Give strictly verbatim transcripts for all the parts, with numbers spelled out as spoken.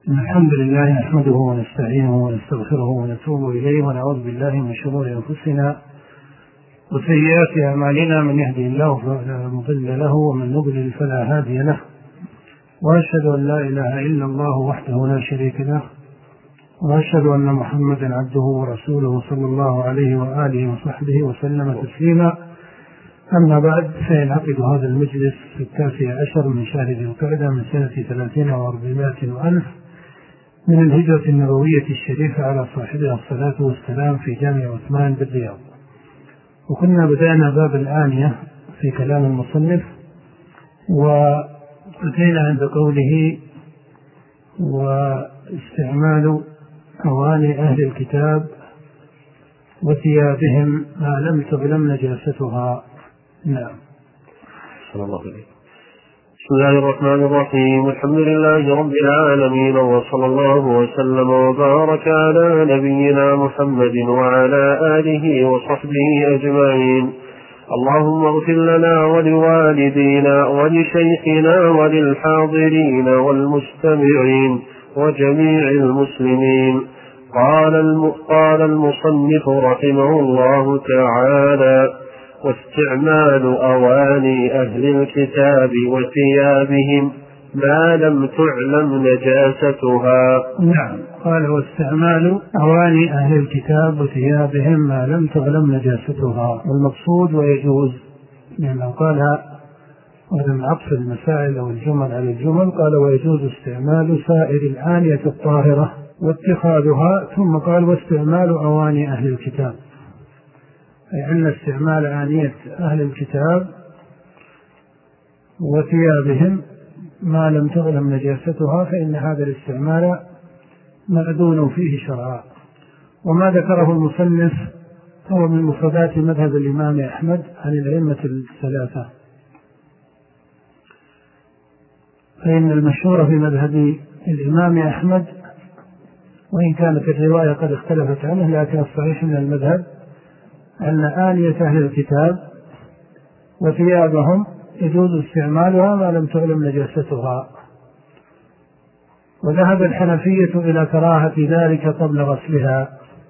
الحمد لله نحمده ونستعينه ونستغفره ونتوب إليه ونعوذ بالله من شرور أنفسنا وسيئات أعمالنا، من يهدي الله فلا مضل له ومن يضلل فلا هادي له، وأشهد أن لا إله إلا الله وحده لا شريك له، وأشهد أن محمدا عبده ورسوله صلى الله عليه وآله وصحبه وسلم تسليما. أما بعد، فينعقد هذا المجلس في التاسع عشر من شهر ذي القعدة من سنة ثلاثين وأربعمائة وألف من الهجرة النبوية الشريفة على صاحبها الصلاة والسلام في جامع عثمان بالرياض. وكنا بدأنا باب الآنية في كلام المصنف، وأتينا عند قوله: واستعمال أواني أهل الكتاب وثيابهم ما لم تظلم نجاستها. نعم. صلى الله عليه. بسم الله الرحمن الرحيم. الحمد لله رب العالمين، وصلى الله وسلم وبارك على نبينا محمد وعلى آله وصحبه أجمعين. اللهم اغفر لنا ولوالدينا ولشيخنا وللحاضرين والمستمعين وجميع المسلمين. قال قال المصنف رحمه الله تعالى: واستعمال أواني أهل الكتاب وثيابهم ما لم تعلم نجاستها. نعم. قال: واستعمال أواني أهل الكتاب وثيابهم ما لم تعلم نجاستها. والمقصود ويجوز، لأنه قال ولم عطف المسائل أو الجمل على الجمل، قال: ويجوز استعمال سائر الآنية الطاهرة واتخاذها، ثم قال: واستعمال أواني أهل الكتاب، أي أن استعمال آنية أهل الكتاب وثيابهم ما لم تعلم نجاستها فإن هذا الاستعمال مأذون فيه شرعا. وما ذكره المصنف هو من مفردات مذهب الإمام أحمد عن الأئمة الثلاثة، فإن المشهور في مذهب الإمام أحمد، وإن كانت الرواية قد اختلفت عنه، لكن الصحيح من المذهب أن آنية أهل الكتاب وثيابهم يجوز استعمالها ما لم تعلم نجاستها. وذهب الحنفية إلى كراهة ذلك قبل غسلها،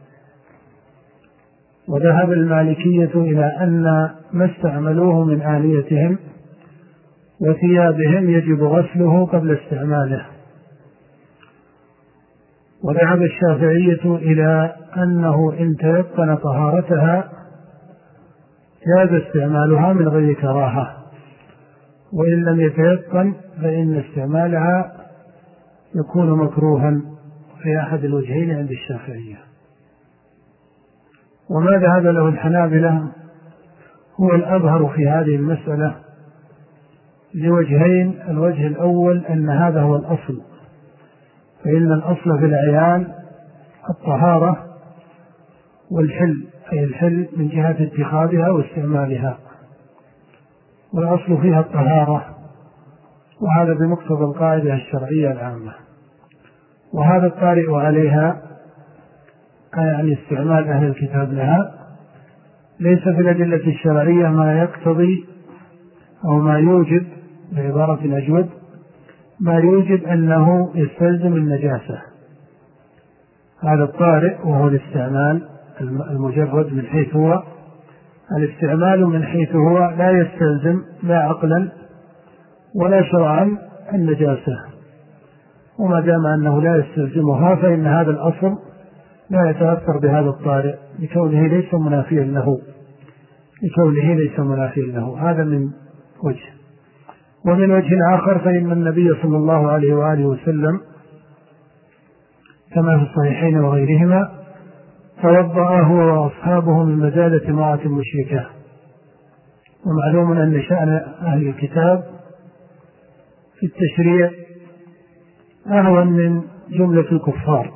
وذهب المالكية إلى أن ما استعملوه من آنيتهم وثيابهم يجب غسله قبل استعماله. وذهب الشافعية إلى أنه إن تيقن طهارتها جاز استعمالها من غير كراهة، وإن لم يتيقن فإن استعمالها يكون مكروها في أحد الوجهين عند الشافعية. وما ذهب له الحنابلة هو الأظهر في هذه المسألة لوجهين: الوجه الأول أن هذا هو الأصل، فإن الأصل في الأعيان الطهارة والحل، أي الحل من جهة اتخاذها واستعمالها، والأصل فيها الطهارة، وهذا بمقتضى القاعدة الشرعية العامة. وهذا الطارئ عليها، يعني استعمال أهل الكتاب لها، ليس في الأدلة الشرعية ما يقتضي أو ما يوجب، بعبارة أجود، ما يوجب أنه يستلزم النجاسة. هذا الطارئ وهو الاستعمال المجرد من حيث هو الاستعمال من حيث هو لا يستلزم لا عقلا ولا شرعا النجاسة، وما دام أنه لا يستلزمها فإن هذا الأصل لا يتأثر بهذا الطارئ لكونه ليس منافيا له لكونه ليس منافيا له. هذا من وجه. ومن وجه آخر فإن النبي صلى الله عليه وآله وسلم كما في الصحيحين وغيرهما توضأ هو وأصحابه من مزادة امرأة مشركة. ومعلوم أن شأن أهل الكتاب في التشريع أهون من جملة الكفار،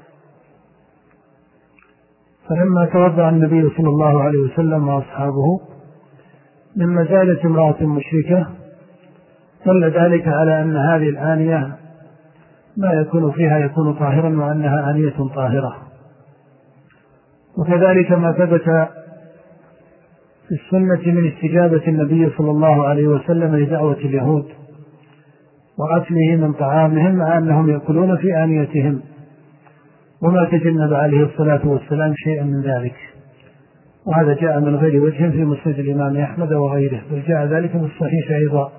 فلما توضأ النبي صلى الله عليه وسلم وأصحابه من مزادة امرأة مشركة دل ذلك على أن هذه الآنية ما يكون فيها يكون طاهرا، وأنها آنية طاهرة. وكذلك ما ثبت في السنة من استجابة النبي صلى الله عليه وسلم لدعوة اليهود وأكله من طعامهم مع أنهم يأكلون في آنيتهم، وما تجنب عليه الصلاة والسلام شيئا من ذلك. وهذا جاء من غير وجه في مسند الإمام أحمد وغيره، بل جاء ذلك في الصحيح أيضا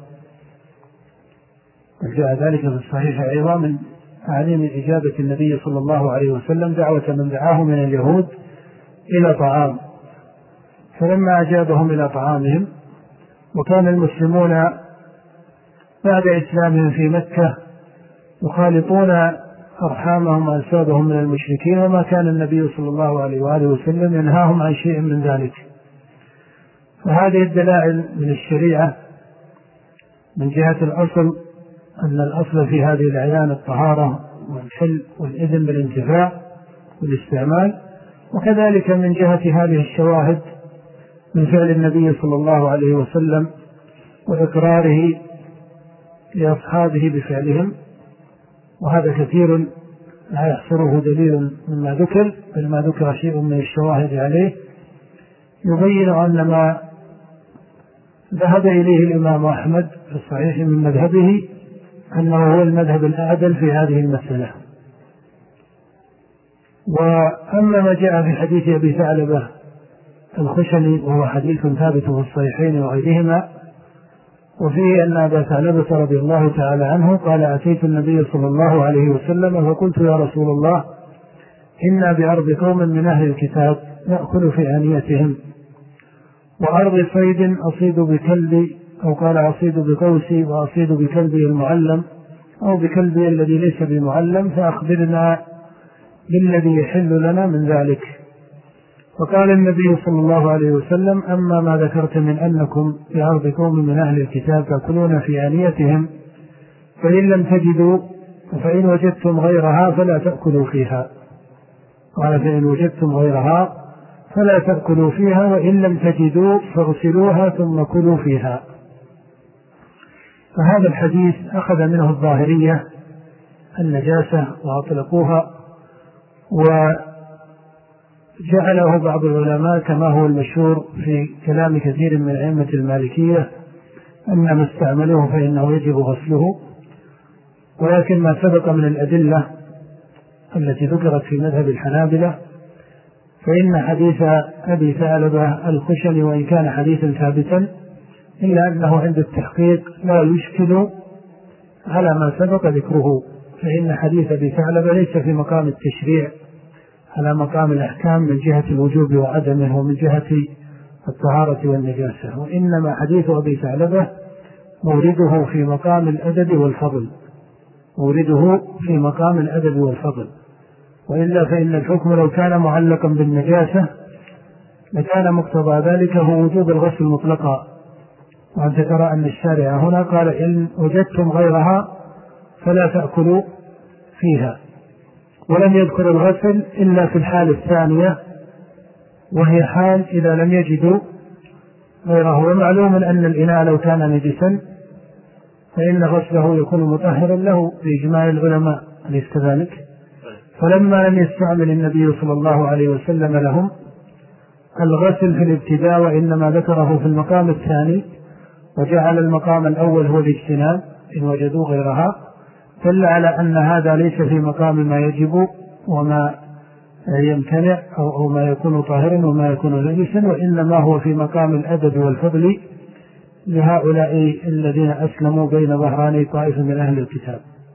بل جاء ذلك في الصحيح أيضا من تعليم إجابة النبي صلى الله عليه وسلم دعوة من دعاه من اليهود إلى طعام، فلما أجابهم إلى طعامهم، وكان المسلمون بعد إسلامهم في مكة يخالطون أرحامهم وأنسابهم من المشركين، وما كان النبي صلى الله عليه وآله وسلم ينهاهم عن شيء من ذلك. فهذه الدلائل من الشريعة من جهة الأصل، أن الأصل في هذه الأعيان الطهارة والحل والإذن بالانتفاع والاستعمال، وكذلك من جهة هذه الشواهد من فعل النبي صلى الله عليه وسلم وإقراره لأصحابه بفعلهم، وهذا كثير لا يحصره دليل مما ذكر، بل ما ذكر شيء من الشواهد عليه يبين أن ما ذهب إليه الإمام أحمد في الصحيح من مذهبه أنه هو المذهب الأعدل في هذه المسألة. وأما ما جاء في حديث أبي ثعلبة الخشني وهو حديث ثابت في الصحيحين وغيرهما، وفيه أن أبا ثعلبة رضي الله تعالى عنه قال: أتيت النبي صلى الله عليه وسلم فقلت: يا رسول الله، إنا بأرض قوم من أهل الكتاب نأكل في آنيتهم، وأرض صيد أصيد بكلبي، أو قال أصيد بقوسي وأصيد بكلبي المعلم، أو بكلبي الذي ليس بمعلم، فأخبرنا بالذي يحل لنا من ذلك. فقال النبي صلى الله عليه وسلم: أما ما ذكرت من أنكم في أرض قوم من أهل الكتاب تأكلون في آنيتهم، فإن لم تجدوا فإن وجدتم غيرها فلا تأكلوا فيها. قال: فإن وجدتم غيرها فلا تأكلوا فيها، وإن لم تجدوا فاغسلوها ثم كلوا فيها. فهذا الحديث أخذ منه الظاهرية النجاسة وأطلقوها، وجعله بعض العلماء كما هو المشهور في كلام كثير من أئمة المالكية أن ما استعملوه فإنه يجب غسله. ولكن ما سبق من الأدلة التي ذكرت في مذهب الحنابلة، فإن حديث أبي ثعلبة الخشني وإن كان حديثا ثابتا إلا أنه عند التحقيق لا يشكل على ما سبق ذكره، فإن حديث أبي ثعلبة ليس في مقام التشريع على مقام الأحكام من جهة الوجوب وعدمه ومن جهة الطهارة والنجاسة، وإنما حديث أبي ثعلبة مورده في مقام الأدب والفضل مورده في مقام الأدب والفضل وإلا فإن الحكم لو كان معلقا بالنجاسة لكان مقتضى ذلك هو وجوب الغسل مطلقا. وأنت ترى أن الشارع هنا قال: إن وجدتم غيرها فلا تأكلوا فيها، ولم يذكر الغسل إلا في الحال الثانية، وهي حال إذا لم يجدوا غيره. ومعلوم أن الإناء لو كان نجسا فإن غسله يكون مطهرا له بإجماع العلماء، أليس كذلك؟ فلما لم يستعمل النبي صلى الله عليه وسلم لهم الغسل في الابتداء، وإنما ذكره في المقام الثاني وجعل المقام الأول هو الاجتناب إن وجدوا غيرها، دل على أن هذا ليس في مقام ما يجب وما يمتنع أو ما يكون طاهرا وما يكون نجسا، وإنما هو في مقام الأدب والفضل لهؤلاء الذين أسلموا بين ظهراني طائفة من أهل الكتاب.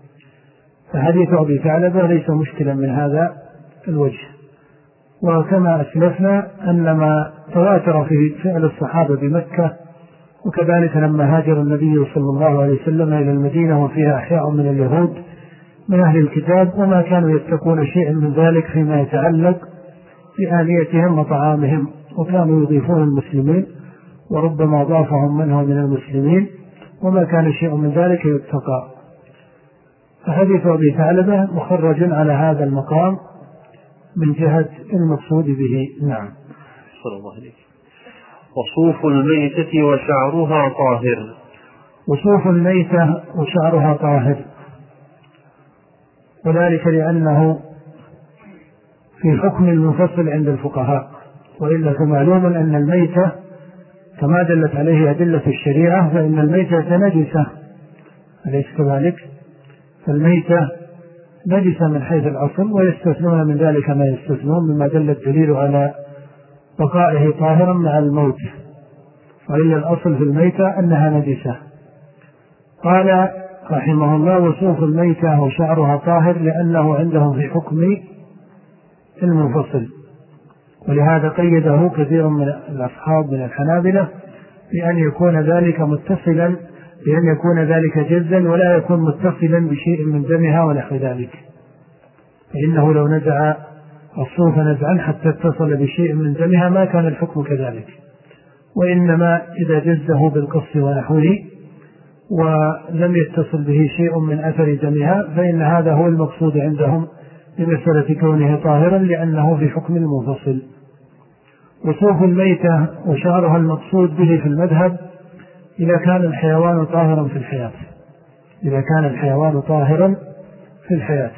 فحديث أبي ثعلبة ليس مشكلا من هذا الوجه. وكما أسلفنا أن ما تواتر في فعل الصحابة بمكة، وكذلك لما هاجر النبي صلى الله عليه وسلم إلى المدينة وفيها أحياء من اليهود من أهل الكتاب، وما كانوا يتقون شيئا من ذلك فيما يتعلق بآنيتهم وطعامهم، وكانوا يضيفون المسلمين وربما ضافهم منهم من المسلمين، وما كان شيء من ذلك يتقى. فحديث أبي ثعلبة مخرج على هذا المقام من جهة المقصود به. نعم. صلى الله عليه. وصوف الميتة وشعرها طاهر. وصوف الميتة وشعرها طاهر، وذلك لأنه في حكم المنفصل عند الفقهاء، وإلا فمعلوم أن الميتة كما دلت عليه أدلة الشريعة فإن الميتة نجسة أليس كذلك؟ فالميتة نجسة من حيث الأصل، ويستثنون من ذلك ما يستثنون مما دل الدليل على بقائه طاهرا مع الموت، وإلا الأصل في الميتة أنها نجسة. قال رحمه الله: وصوف الميتة وشعرها طاهر لأنه عندهم في حكم المنفصل. ولهذا قيده كثير من الأصحاب من الحنابلة بأن يكون ذلك متصلا، بأن يكون ذلك جزا ولا يكون متصلا بشيء من دمها ونحو ذلك، فإنه لو نزع الصوف نزعا حتى اتصل بشيء من دمها ما كان الحكم كذلك، وإنما إذا جزه بالقص ونحوه ولم يتصل به شيء من أثر دمها فإن هذا هو المقصود عندهم بمسألة كونه طاهرا لأنه في حكم المنفصل. وصوف الميتة وشعرها المقصود به في المذهب إذا كان الحيوان طاهرا في الحياة، إذا كان الحيوان طاهرا في الحياة.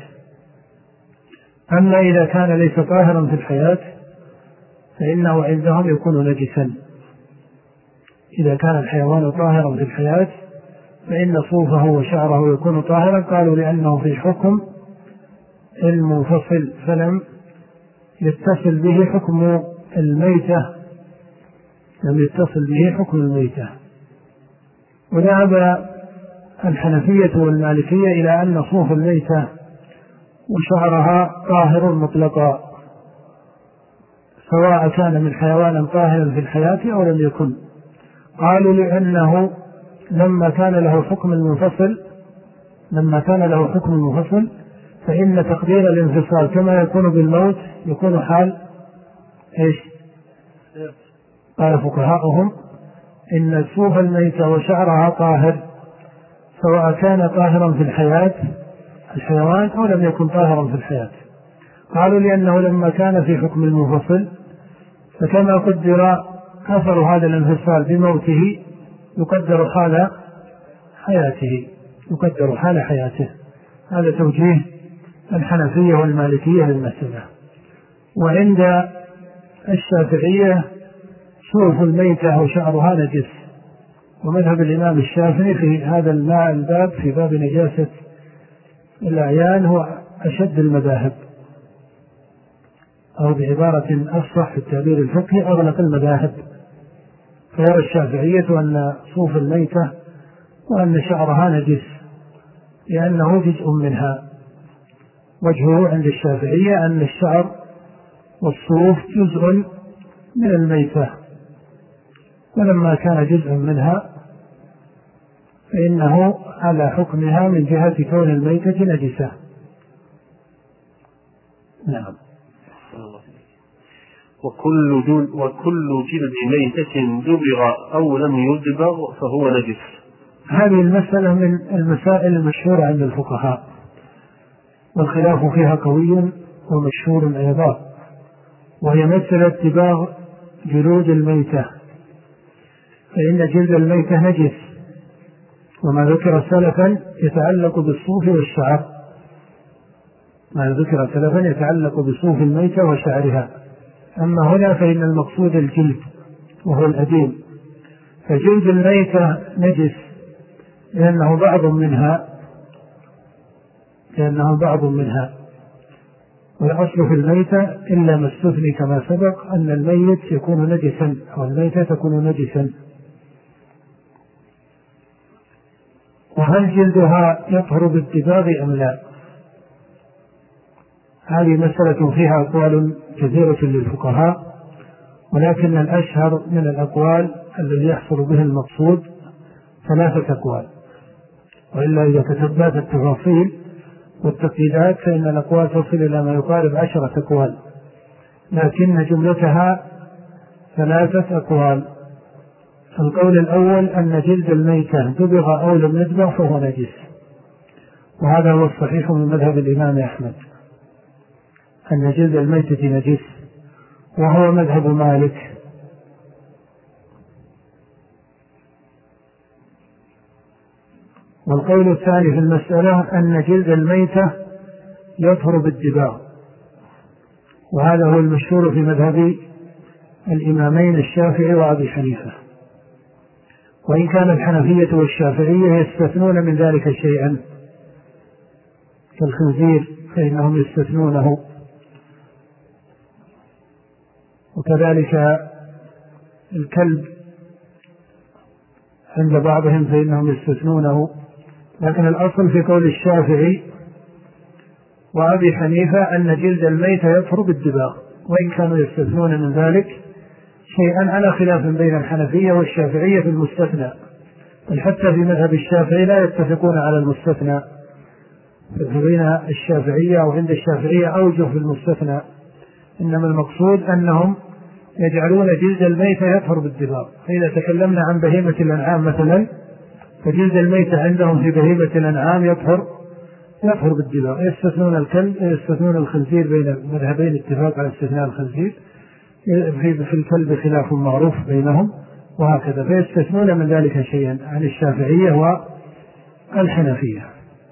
أما إذا كان ليس طاهرا في الحياة فإنه عندهم يكون نجسا. إذا كان الحيوان طاهرا في الحياة فإن صوفه وشعره يكون طاهرا، قالوا لأنه في حكم المنفصل فلم يتصل به حكم الميتة، لم يتصل به حكم الميتة. وذهب الحنفية والمالكية إلى أن صوف الميتة وشعرها طاهر مطلقا، سواء كان من حيوان طاهر في الحياة أو لم يكن. قالوا لأنه لما كان له حكم المنفصل لما كان له حكم المنفصل فإن تقدير الانفصال كما يكون بالموت يكون حال إيش؟ قال فقهاؤهم إن صوف الميتة وشعرها طاهر سواء كان طاهرا في الحياة الحيوان أو لم يكن طاهرا في الحياة. قالوا لأنه لما كان في حكم المنفصل فكما قدر أثر هذا الانفصال بموته يقدر حال حياته يقدر حال حياته. هذا توجيه الحنفية والمالكية للمسألة. وعند الشافعية صوف الميتة وشعرها نجس، ومذهب الإمام الشافعي في هذا الماء الباب في باب نجاسة الأعيان هو أشد المذاهب، أو بعبارة أصح في التعبير الفقهي أغلق المذاهب. فيرى الشافعية أن صوف الميتة وأن شعرها نجس لأنه جزء منها. وجهه عند الشافعية أن الشعر والصوف جزء من الميتة، ولما كان جزء منها فإنه على حكمها من جهة كون الميتة نجسة. نعم. وكل جلد وكل جلد ميتة دبغ أو لم يدبغ فهو نجس. هذه المسألة من المسائل المشهورة عند الفقهاء، والخلاف فيها قوي ومشهور أيضا، وهي مسألة دباغ جلود الميتة. فإن جلد الميتة نجس، وما ذكر سلفا يتعلق بالصوف والشعر، ما ذكر سلفا يتعلق بصوف الميتة وشعرها. أما هنا فإن المقصود الجلد وهو الأديم. فجلد الميتة نجس لأنه بعض منها لأنه بعض منها والأصل في الميتة إلا ما استثني كما سبق أن الميت يكون نجسا أو الميتة تكون نجسا. وهل جلدها يطهر بالدباغ أم لا؟ هذه مسألة فيها أقوال كثيرة للفقهاء، ولكن الأشهر من الأقوال الذي يحصل به المقصود ثلاثة أقوال، وإلا إذا تتبعت التفاصيل والتقييدات فإن الأقوال تصل إلى ما يقارب عشرة أقوال، لكن جملتها ثلاثة أقوال. القول الأول أن جلد الميتة دبغ أو لم يدبغ فهو نجس، وهذا هو الصحيح من مذهب الإمام أحمد أن جلد الميتة نجس، وهو مذهب مالك. والقول الثاني في المسألة أن جلد الميتة يطهر بالدباغ، وهذا هو المشهور في مذهب الإمامين الشافعي وأبي حنيفة. وإن كان الحنفية والشافعية يستثنون من ذلك شيئا كالخنزير فإنهم يستثنونه، وكذلك الكلب عند بعضهم فإنهم يستثنونه. لكن الأصل في قول الشافعي وأبي حنيفة أن جلد الميت يطهر بالدباغ، وإن كانوا يستثنون من ذلك شيئا على خلاف بين الحنفية والشافعية في المستثنى، بل حتى في مذهب الشافعي لا يتفقون على المستثنى، بين الشافعية أو عند الشافعية أوجه في المستثنى، إنما المقصود أنهم يجعلون جلد الميت يطهر بالدباغ. فإذا تكلمنا عن بهيمة الأنعام مثلا فجلد الميت عندهم في بهيمة الأنعام يطهر يطهر بالدباغ، يستثنون الكلب يستثنون الخنزير، بين المذهبين اتفاق على استثناء الخنزير، في الكلب خلاف معروف بينهم، وهكذا فيستثنون من ذلك شيئا عن الشافعية والحنفية.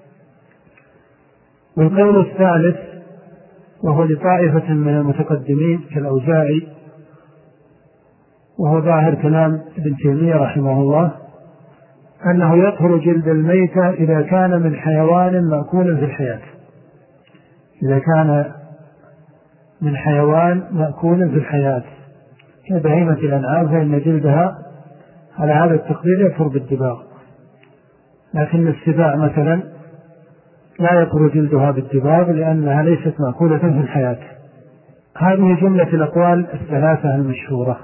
والقول الثالث وهو لطائفة من المتقدمين كالأوزاعي، وهو ظاهر كلام ابن تيمية رحمه الله، أنه يطهر جلد الميتة إذا كان من حيوان مأكول في الحياة، إذا كان من حيوان مأكول في الحياة كبهيمة الأنعام فإن جلدها على هذا التقدير يطهر بالدباغ. لكن السباع مثلا لا يطهر جلدها بالدباغ لأنها ليست مأكولة في الحياة. هذه جملة الأقوال الثلاثة المشهورة.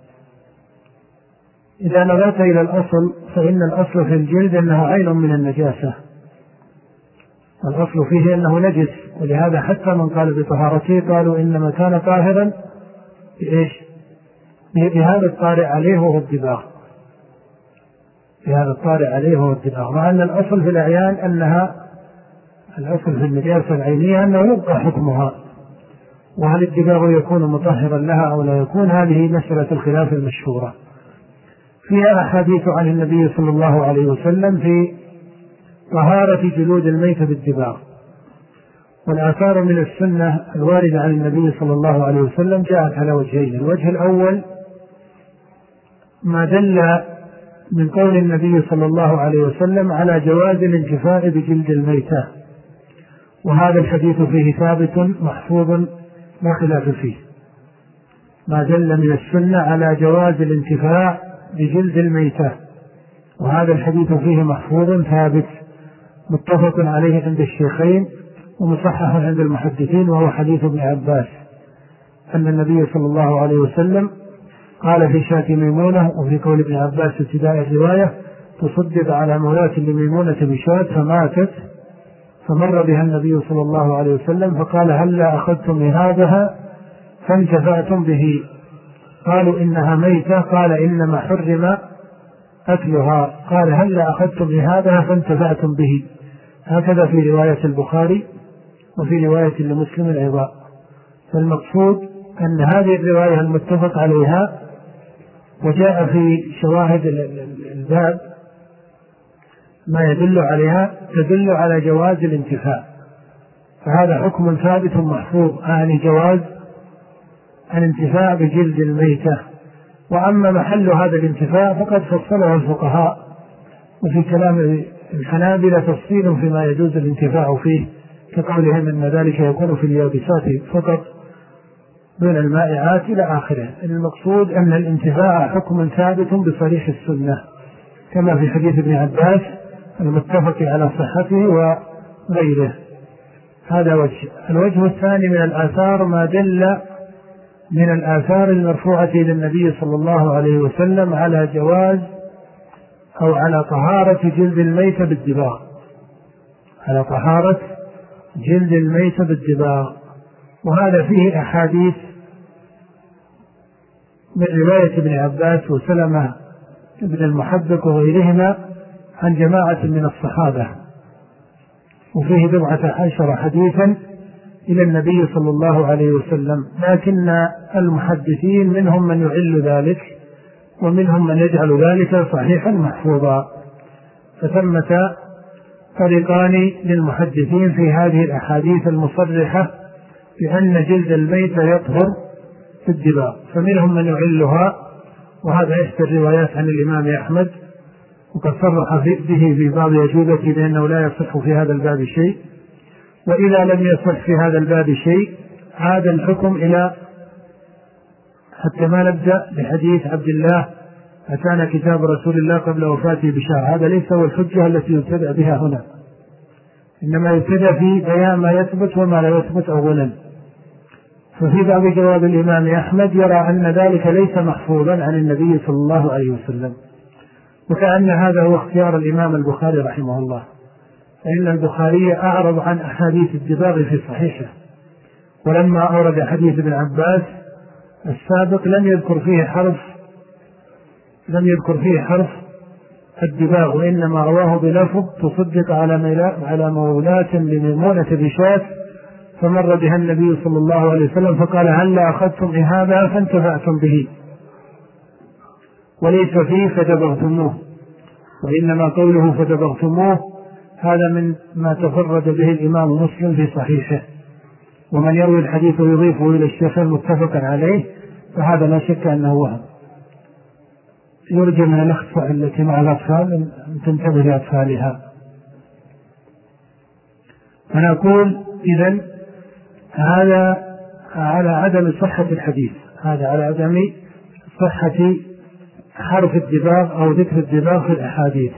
إذا نظرت إلى الأصل فإن الأصل في الجلد أنه عين من النجاسة، الأصل فيه أنه نجس، ولهذا حتى من قال بطهارته قالوا إنما كان طاهرا بإيش؟ بهذا الطارئ عليه وهو الدباغ، بهذا الطارئ عليه وهو الدباغ، مع أن الأصل في الأعيان أنها الأصل في النجاسة العينية أنه يبقى حكمها، وهل الدباغ يكون مطهرا لها أو لا يكون، هذه مسألة الخلاف المشهورة. فيها أحاديث عن النبي صلى الله عليه وسلم في طهارة جلود الميت بالدباغ، والآثار من السنة الواردة عن النبي صلى الله عليه وسلم جاءت على وجهين. الوجه الأول ما دل من قول النبي صلى الله عليه وسلم على جواز الانتفاع بجلد الميتة، وهذا الحديث فيه ثابت محفوظ لا خلاف فيه، ما دل من السنة على جواز الانتفاع بجلد الميتة، وهذا الحديث فيه محفوظ ثابت متفق عليه عند الشيخين ومصحح عند المحدثين، وهو حديث ابن عباس أن النبي صلى الله عليه وسلم قال في شاة ميمونة، وفي قول ابن عباس ابتداء الرواية تصدق على مولاة لميمونة بشاة فماتت، فمر بها النبي صلى الله عليه وسلم فقال هلا أخذتم لهذها فانتفعتم به، قالوا إنها ميتة، قال إنما حرم أكلها، قال هلا أخذتم لهذا فانتفعتم به. هكذا في رواية البخاري وفي رواية لمسلم أيضا. فالمقصود أن هذه الرواية المتفق عليها وجاء في شواهد الباب ما يدل عليها تدل على جواز الانتفاع، فهذا حكم ثابت محفوظ، يعني جواز الانتفاع بجلد الميتة. وأما محل هذا الانتفاع فقد فصله الفقهاء، وفي كلام الحنابلة تفصيل فيما يجوز الانتفاع فيه، كقولهم أن ذلك يكون في اليابسات فقط دون المائعات إلى آخره. المقصود أن الانتفاع حكم ثابت بصريح السنة كما في حديث ابن عباس المتفق على صحته وغيره. هذا وجه. الوجه الثاني من الآثار ما دل من الآثار المرفوعة إلى النبي صلى الله عليه وسلم على جواز أو على طهارة جلد الميت بالدباغ، على طهارة جلد الميت بالدباغ، وهذا فيه أحاديث من رواية ابن عباس وسلمة ابن المحبك وغيرهما عن جماعة من الصحابة، وفيه بضعة عشر حديثا إلى النبي صلى الله عليه وسلم، لكن المحدثين منهم من يعل ذلك ومنهم من يجعل ذلك صحيحا محفوظا، فثمة طريقان للمحدثين في هذه الأحاديث المصرحة بأن جلد الميت يطهر في الدباغ، فمنهم من يعلها، وهذا إحدى الروايات عن الإمام أحمد وقد صرح به في بعض أجوبته بأنه لا يصح في هذا الباب شيء. وإذا لم يصح في هذا الباب شيء عاد الحكم إلى حتى ما نبدأ بحديث عبد الله أتانا كتاب رسول الله قبل وفاته بشهر. هذا ليس هو الحجة التي يبتدأ بها هنا، إنما يبتدأ في بيان ما يثبت وما لا يثبت أولا. ففي بعض جواب الإمام أحمد يرى أن ذلك ليس محفوظا عن النبي صلى الله عليه وسلم، وكأن هذا هو اختيار الإمام البخاري رحمه الله، فإن البخاري أعرض عن أحاديث الدباغ في صحيحه، ولما أورد حديث ابن عباس السابق لم يذكر فيه حرف لم يذكر فيه حرف الدباغ، وإنما رواه بلفظ تصدق على على مولاة لميمونة بشاة فمر بها النبي صلى الله عليه وسلم فقال هل أخذتم إهابا فانتفعتم به، وليس فيه فدبغتموه، وإنما قوله فدبغتموه هذا من ما تفرد به الإمام مسلم في صحيحه، ومن يروي الحديث ويضيفه إلى الشيخين متفقا عليه فهذا لا شك أنه وهم. يرجى من الأخطاء التي مع الأطفال أن تنتبه لأطفالها. فنقول إذن هذا على عدم صحة الحديث، هذا على عدم صحة حرف الدباغ أو ذكر الدباغ في الأحاديث.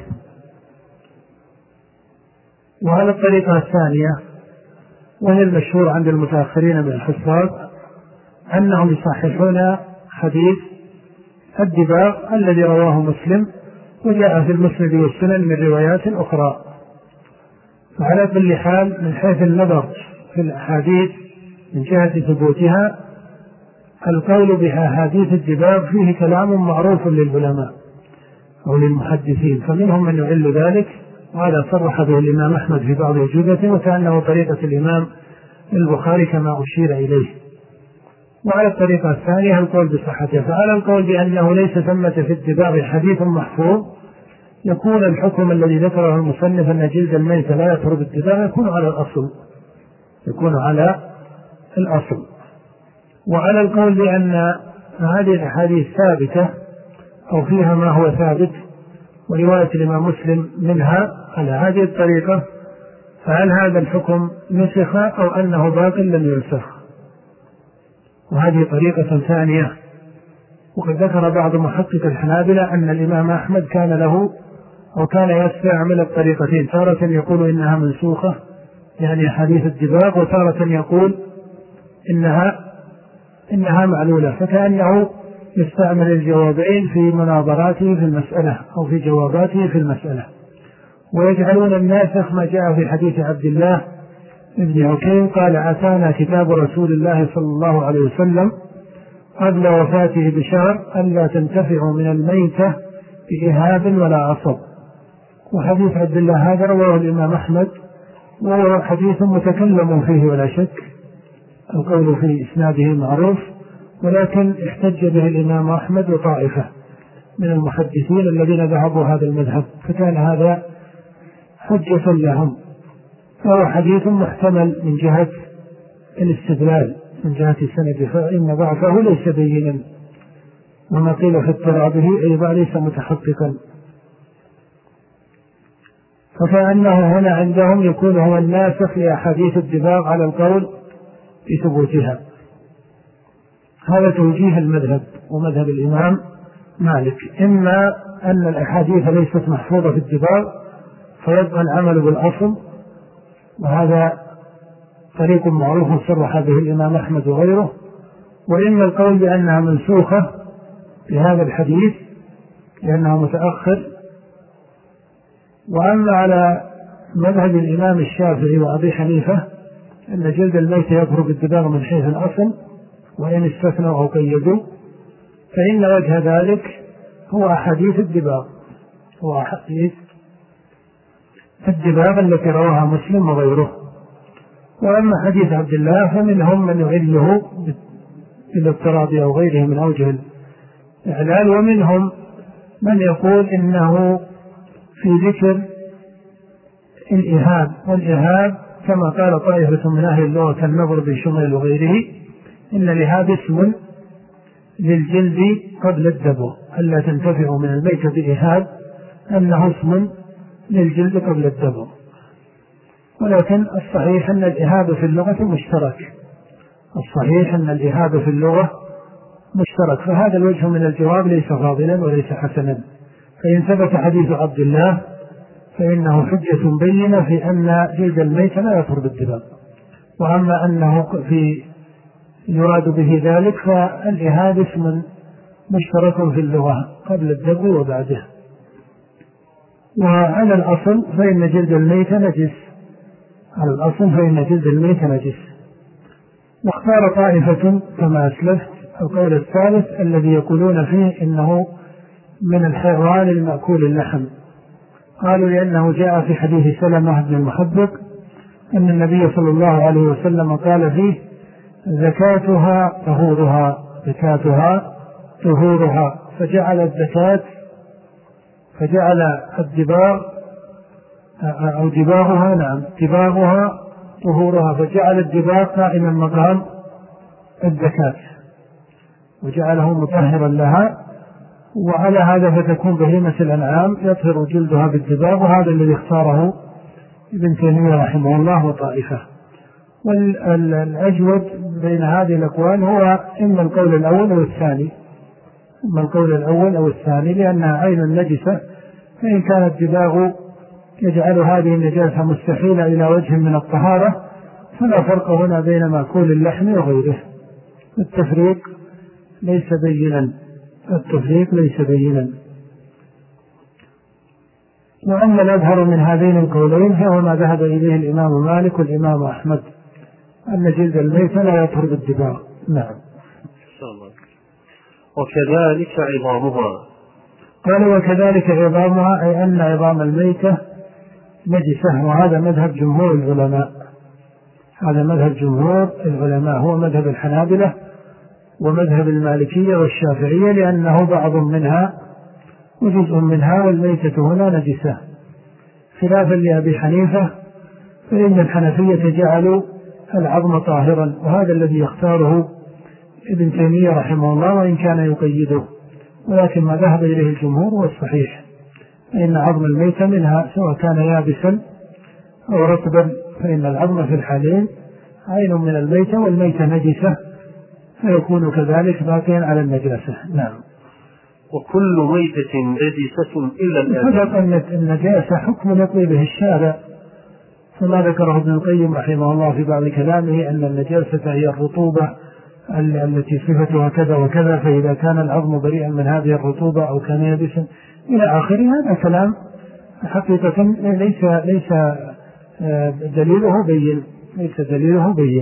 وهذا الطريقة الثانية وهي المشهور عند المتأخرين من الحفاظ أنهم يصححون حديث الدباغ الذي رواه مسلم وجاء في المسند والسنن من روايات أخرى. فعلى كل حال من حيث النظر في الأحاديث من جهة ثبوتها القول بأحاديث الدباغ فيه كلام معروف للعلماء أو للمحدثين، فمنهم من يعل ذلك، وهذا صرح به الإمام أحمد في بعض أجوبته وكأنه طريقة الإمام البخاري كما أشير إليه. وعلى الطريقة الثانية القول بصحته. فعلى القول بأنه ليس ثمة في الدباغ حديث محفوظ يكون الحكم الذي ذكره المصنف أن جلد الميت لا يطهر بالدباغ يكون على الأصل يكون على الأصل. وعلى القول بأن هذه الأحاديث ثابتة أو فيها ما هو ثابت ورواية الإمام مسلم منها على هذه الطريقة، فهل هذا الحكم نسخ أو أنه باق لم ينسخ؟ وهذه طريقة ثانية. وقد ذكر بعض محقق الحنابلة أن الإمام أحمد كان له أو كان يستعمل الطريقتين، تارة يقول إنها منسوخة يعني حديث الدباغ، وتارة يقول إنها إنها معلولة، فكأنه يستعمل الجوابين في مناظراته في المسألة أو في جواباته في المسألة. ويجعلون الناسخ ما جاء في حديث عبد الله ابن عكيم قال أتانا كتاب رسول الله صلى الله عليه وسلم قبل وفاته بشهر ألا تنتفعوا من الميتة بإهاب ولا عصب. وحديث عبد الله هذا رواه الإمام أحمد وهو حديث متكلم فيه ولا شك، القول في إسناده معروف، ولكن احتج به الإمام أحمد وطائفة من المحدثين الذين ذهبوا هذا المذهب، فكان هذا حجة لهم. فهو حديث محتمل من جهة الاستدلال من جهة السند، فإن ضعفه ليس بينا، وما قيل في اضطرابه أيضا ليس متحققا. فكأنه هنا عندهم يكون هو الناسخ لأحاديث الدباغ على القول بثبوتها. هذا توجيه المذهب ومذهب الإمام مالك، إما أن الأحاديث ليست محفوظة في الدباغ فيبقى العمل بالأصل، وهذا طريق معروف صرح به الإمام أحمد وغيره، وإما القول بأنها منسوخة بهذا الحديث لأنه متأخر. وأما على مذهب الإمام الشافعي وأبي حنيفة أن جلد الميت يظهر بالدباغ من حيث الأصل، وإن استثنوا أو قيدوا فإن وجه ذلك هو أحاديث الدباغ هو أحاديث الدباغ التي رواها مسلم وغيره. وأما حديث عبد الله فمنهم من يعله بالاضطراب أو غيره من أوجه الإعلال، ومنهم من يقول إنه في ذكر الإهاب، والإهاب كما قال طائفة من أهل اللغة كالنضر بن شميل وغيره إن الإهاب اسم للجلد قبل الدبو، ألا تنتفع من الميت بإهاب أنه اسم للجلد قبل الدبر، ولكن الصحيح أن الإهابة في اللغة مشترك، الصحيح أن الإهابة في اللغة مشترك، فهذا الوجه من الجواب ليس فاضلا وليس حسنا. فإن ثبت حديث عبد الله فإنه حجة بينة في أن جلد الميت لا يطهر بالدباغ، وأما أنه في يراد به ذلك فالإهابة اسم مشترك في اللغة قبل الدبر وبعده. وعلى الأصل فإن جلد الميت نجس، على الأصل فإن جلد الميت نجس. واختار طائفة كما أسلفت القول الثالث الذي يقولون فيه إنه من الحيوان المأكول اللحم، قالوا لأنه جاء في حديث سلمة بن المحبب أن النبي صلى الله عليه وسلم قال فيه زكاتها طهورها، زكاتها طهورها، فجعل الزكاة فجعل الدباغ أو دباغها نعم دباغها طهورها، فجعل الدباغ قائما مقام الزكاة وجعله مطهرا لها، وعلى هذا فتكون بهيمة الأنعام يطهر جلدها بالدباغ، وهذا الذي اختاره ابن تيمية رحمه الله وطائفة. والأجود بين هذه الأقوال هو إما القول الأول أو الثاني، إما القول الأول أو الثاني، لأنها عين النجسة، فإن كان الدباغ يجعل هذه النجاسة مستحيلة إلى وجه من الطهارة فلا فرق هنا بين مأكول اللحم وغيره. التفريق ليس بينا، التفريق ليس بينا. وأما الأظهر من هذين القولين فهو ما ذهب إليه الإمام مالك والإمام أحمد، أن جلد الميت لا يطهر بالدباغ. نعم. وكذلك عظامها، قال وكذلك عظامها، أي أن عظام الميتة نجسة، وهذا مذهب جمهور العلماء، هذا مذهب جمهور العلماء هو مذهب الحنابلة ومذهب المالكية والشافعية، لأنه بعض منها وجزء منها والميتة هنا نجسة، خلافا لأبي حنيفة فإن الحنفية جعلوا العظم طاهرا، وهذا الذي يختاره ابن تيمية رحمه الله وإن كان يقيده، ولكن ما ذهب إليه الجمهور هو الصحيح، فإن عظم الميتة منها سواء كان يابسا أو رطبا، فإن العظم في الحالين عين من الميتة، والميتة نجسة فيكون كذلك باقيا على النجاسة. نعم. وكل ميتة نجسة إلا الآدمي، فقط أن النجاسة حكم يطوي به الشارع، فما ذكره ابن القيم رحمه الله في بعض كلامه أن النجاسة هي الرطوبة التي صفتها كذا وكذا، فإذا كان العظم بريئا من هذه الرطوبة أو كان يابسا إلى آخره. هذا كلام حقيقة ليس ليس دليله بين، ليس دليله بين،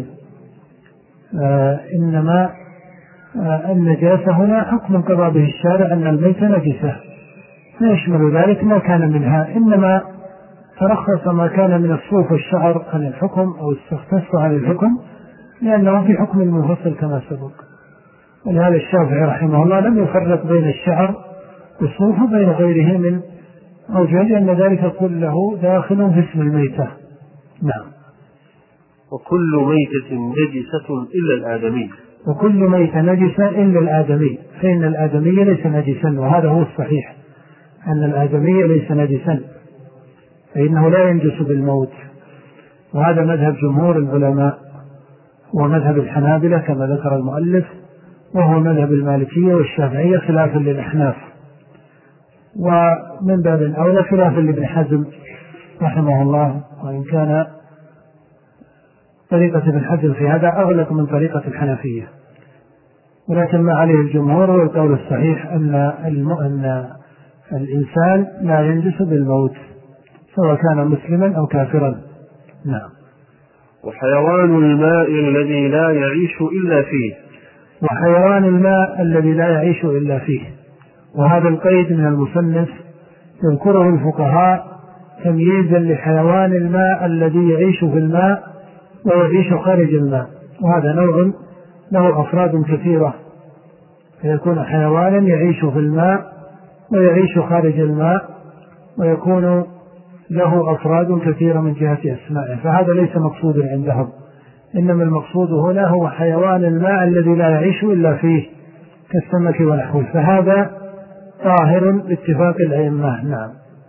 إنما النجاسة هنا حكم قضى به الشارع أن الميت نجسة، فيشمل ذلك ما كان منها، إنما ترخص ما كان من الصوف والشعر عن الحكم أو استختص عن الحكم لأنه في حكم المنفصل كما سبق. ولهذا الشافعي رحمه الله لم يفرق بين الشعر والصوف وبين غيره من أوجه، لأن ذلك كله داخل في اسم الميتة. نعم. وكل ميتة نجسة إلا الآدمي، وكل ميتة نجسة إلا الآدمي، فإن الآدمي ليس نجسا، وهذا هو الصحيح أن الآدمي ليس نجسا، فإنه لا ينجس بالموت، وهذا مذهب جمهور العلماء ومذهب الحنابلة كما ذكر المؤلف، وهو مذهب المالكية والشافعية خلافا للأحناف، ومن باب الأولى خلافا لابن حزم رحمه الله، وإن كان طريقة ابن حزم في هذا أغلق من طريقة الحنفية، ولكن ما عليه الجمهور هو القول الصحيح أن, أن الإنسان لا ينجس بالموت سواء كان مسلما أو كافرا. نعم. وحيوان الماء الذي لا يعيش إلا فيه، وحيوان الماء الذي لا يعيش إلا فيه، وهذا القيد من المصنف يذكره الفقهاء تمييزا لحيوان الماء الذي يعيش في الماء ويعيش خارج الماء، وهذا نوع له أفراد كثيرة، فيكون حيوانا يعيش في الماء ويعيش خارج الماء، ويكون له أفراد كثيرة من جهة أسمائه، فهذا ليس مقصود عندهم، إنما المقصود هنا هو حيوان الماء الذي لا يعيش إلا فيه كالسمك ونحوه، فهذا طاهر باتفاق الأئمة. نعم.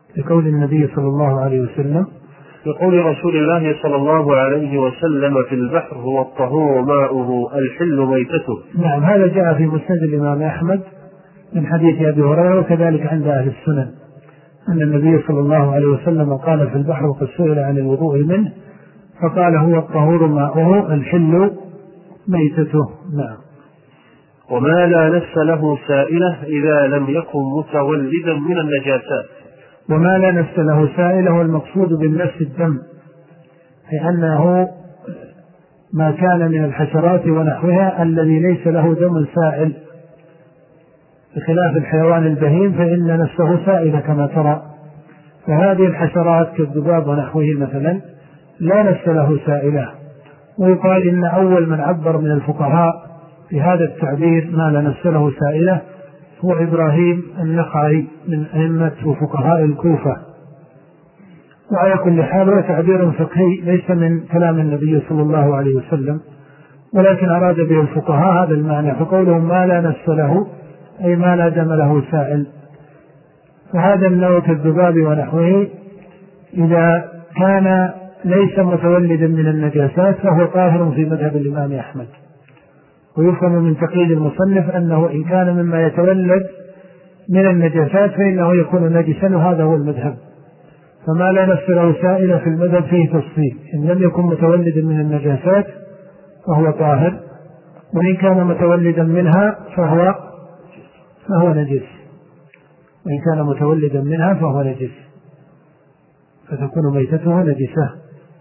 لقول النبي صلى الله عليه وسلم لقول رسول الله صلى الله عليه وسلم في البحر هو الطهور ماؤه الحل ميتته. نعم، هذا جاء في مسند الإمام أحمد من حديث أبي هريرة، وكذلك عند أهل السنن أن النبي صلى الله عليه وسلم قال في البحر وقد سئل عن الوضوء منه فقال هو الطهور ماؤه الحل ميتته. نعم. وما لا نفس له سائلة إذا لم يكن متولدا من النجاسات. وما لا نفس له سائلة والمقصود بالنفس الدم، لأنه ما كان من الحشرات ونحوها الذي ليس له دم سائل، بخلاف الحيوان البهيم فإن نفسه سائلة كما ترى. فهذه الحشرات كالذباب ونحوه مثلا لا نفس له سائلة. ويقال إن أول من عبر من الفقهاء في هذا التعبير ما لا نفس له سائلة هو إبراهيم النخعي من أئمة وفقهاء الكوفة. وعلى كل حال هو تعبير فقهي ليس من كلام النبي صلى الله عليه وسلم، ولكن أراد به الفقهاء هذا المعنى، فقولهم ما لا نفس له أي ما لا دم له سائل. فهذا النوع كالذباب ونحوه إذا كان ليس متولدا من النجاسات فهو طاهر في مذهب الإمام أحمد. ويفهم من تقييد المصنف أنه إن كان مما يتولد من النجاسات فإنه يكون نجسا، وهذا هو المذهب. فما لا نفس له سائل في المذهب فيه تفصيل، إن لم يكن متولدا من النجاسات فهو طاهر، وإن كان متولدا منها فهو فهو نجس وإن كان متولدا منها فهو نجس، فتكون ميتته نجسة.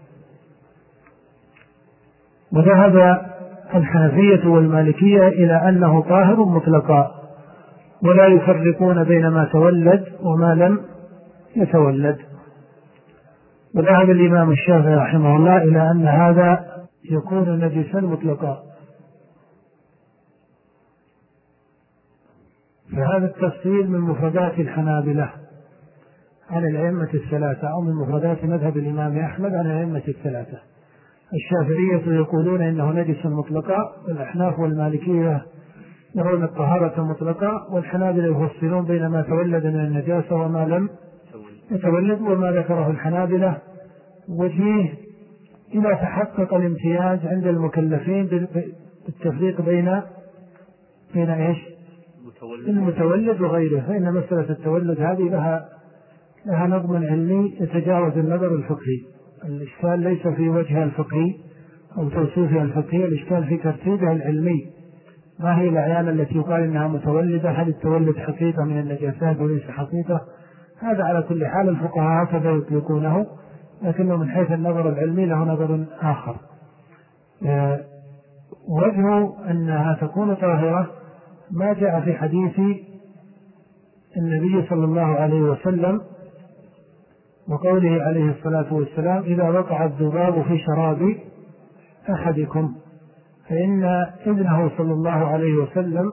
وذهب الحنفية والمالكية إلى أنه طاهر مطلقا، ولا يفرقون بين ما تولد وما لم يتولد. وذهب الإمام الشافعي رحمه الله إلى أن هذا يكون نجسا مطلقا. فهذا التفصيل من مفردات الحنابلة عن الأئمة الثلاثة، أو من مفردات مذهب الإمام أحمد عن الأئمة الثلاثة. الشافعية يقولون إنه نجس مطلقا، والأحناف والمالكية يرون الطهارة مطلقا، والحنابلة يفصلون بين ما تولد من النجاسة وما لم يتولد. وما ذكره الحنابلة وجيه إلى تحقق الامتياز عند المكلفين بالتفريق بين بين إيش؟ المتولد وغيره. فإن مسألة التولد هذه لها لها نظم علمي يتجاوز النظر الفقهي. الإشكال ليس في وجهها الفقهي أو توصيفها الفقهي، الإشكال في ترتيبها العلمي. ما هي الأعيان التي يقال إنها متولدة؟ هل التولد حقيقة من النجاسات وليس حقيقة؟ هذا على كل حال الفقهاء هكذا يطلقونه، لكنه من حيث النظر العلمي له نظر آخر. وجه أنها تكون طاهرة ما جاء في حديث النبي صلى الله عليه وسلم وقوله عليه الصلاة والسلام إذا وقع الذباب في شراب أحدكم، فإن ابنه صلى الله عليه وسلم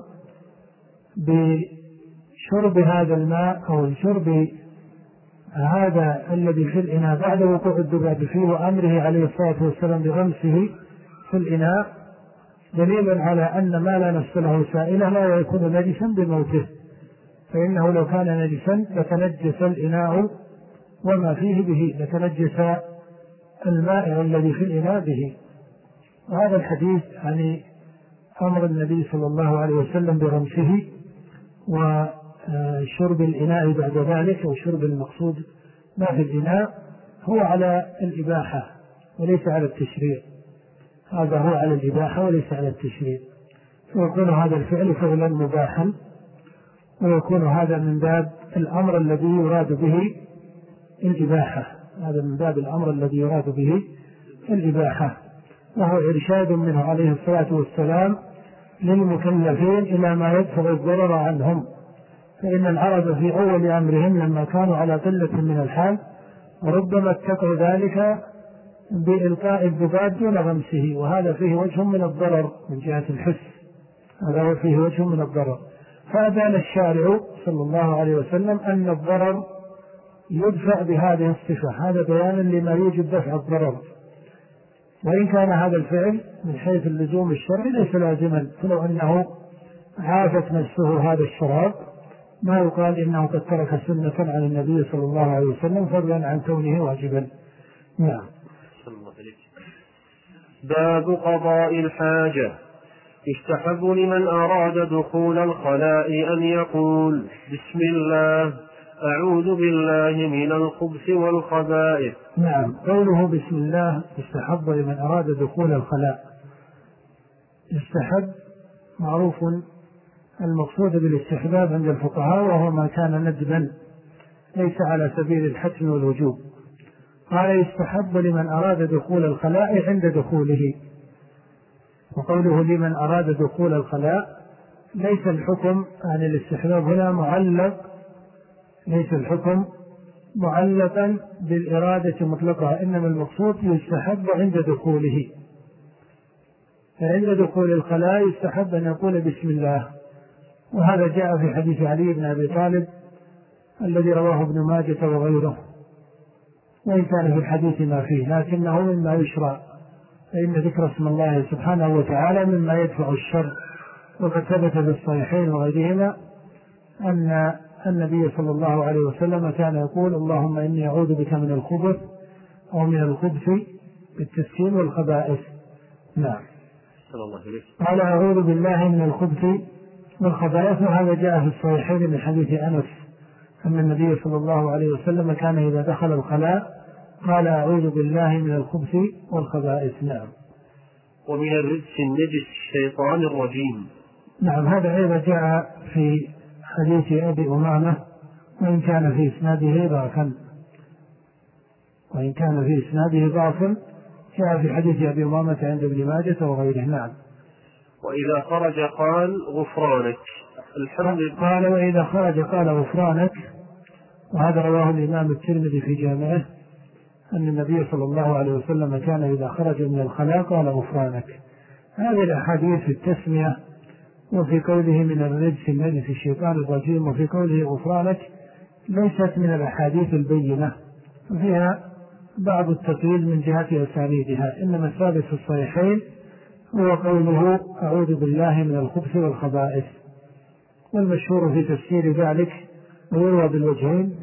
بشرب هذا الماء أو شرب هذا الذي في الإناء بعد وقوع الذباب فيه وأمره عليه الصلاة والسلام بغمسه في الإناء دليل على أن ما لا نفس له سائلة لا يكون نجسا بموته، فإنه لو كان نجسا لتنجس الإناء وما فيه به، لتنجس الماء الذي في الإناء به. وهذا الحديث عن أمر النبي صلى الله عليه وسلم بغمسه وشرب الإناء بعد ذلك، وشرب المقصود ما في الإناء، هو على الإباحة وليس على التشريع. هذا هو على الإباحة وليس على التشريع، ويكون هذا الفعل فعلا مباحا، ويكون هذا من باب الأمر الذي يراد به الإباحة. هذا من باب الأمر الذي يراد به الإباحة، وهو إرشاد منه عليه الصلاة والسلام للمكلفين إلى ما يدفع الضرر عنهم. فإن العرب في أول أمرهم لما كانوا على قلة من الحال وربما اتقوا ذلك بإلقاء الذباب دون غمسه، وهذا فيه وجه من الضرر من جهة الحس، هذا فيه وجه من الضرر. فأبان الشارع صلى الله عليه وسلم أن الضرر يدفع بهذه الصفة، هذا بيانا لما يوجب دفع الضرر. وإن كان هذا الفعل من حيث اللزوم الشرعي ليس لازما، فلو أنه عافت نفسه هذا الشراب ما يقال إنه قد ترك سنة عن النبي صلى الله عليه وسلم فضلا عن كونه واجبا. نعم. باب قضاء الحاجة. يستحب لمن أراد دخول الخلاء أن يقول بسم الله أعوذ بالله من الخبث والخبائث. نعم، قوله بسم الله يستحب لمن أراد دخول الخلاء. يستحب معروف المقصود بالاستحباب عند الفقهاء وهو ما كان ندبا ليس على سبيل الحتم والوجوب. قال يستحب لمن أراد دخول الخلاء عند دخوله. وقوله لمن أراد دخول الخلاء ليس الحكم عن الاستحباب هنا معلق ليس الحكم معلقا بالإرادة مطلقة، إنما المقصود يستحب عند دخوله. فعند دخول الخلاء يستحب أن يقول بسم الله، وهذا جاء في حديث علي بن أبي طالب الذي رواه ابن ماجة وغيره، وإن كان في الحديث ما فيه لكنه مما يشرع، فإن ذكر اسم الله سبحانه وتعالى مما يدفع الشر. وقد ثبت في الصحيحين وغيرهما أن النبي صلى الله عليه وسلم كان يقول اللهم إني أعوذ بك من الخبث أو من الخبث بالتسكين والخبائث. نعم. قال أعوذ بالله من الخبث والخبائث، وهذا جاء في الصحيحين من حديث أنس أن النبي صلى الله عليه وسلم كان إذا دخل الخلاء قال أعوذ بالله من الخبث والخبائث. نعم. ومن الرجس النجس الشيطان الرجيم. نعم، هذا أيضا جاء في حديث أبي أمامة وإن كان في إسناده ضعف وإن كان في إسناده ضعف جاء في حديث أبي أمامة عند ابن ماجة وغيره. نعم. وإذا خرج قال غفرانك. الحمد لله. قال وإذا خرج قال غفرانك، وهذا رواه الإمام الترمذي في جامعه أن النبي صلى الله عليه وسلم كان إذا خرج من الخلاء قال غفرانك. هذه الأحاديث في التسمية وفي قوله من الرجس النجس الشيطان الرجيم وفي قوله غفرانك ليست من الأحاديث البينة، فيها بعض التقييد من جهة أسانيدها، إنما الثابت في الصحيحين هو قوله أعوذ بالله من الخبث والخبائث. والمشهور في تفسير ذلك ويروى بالوجهين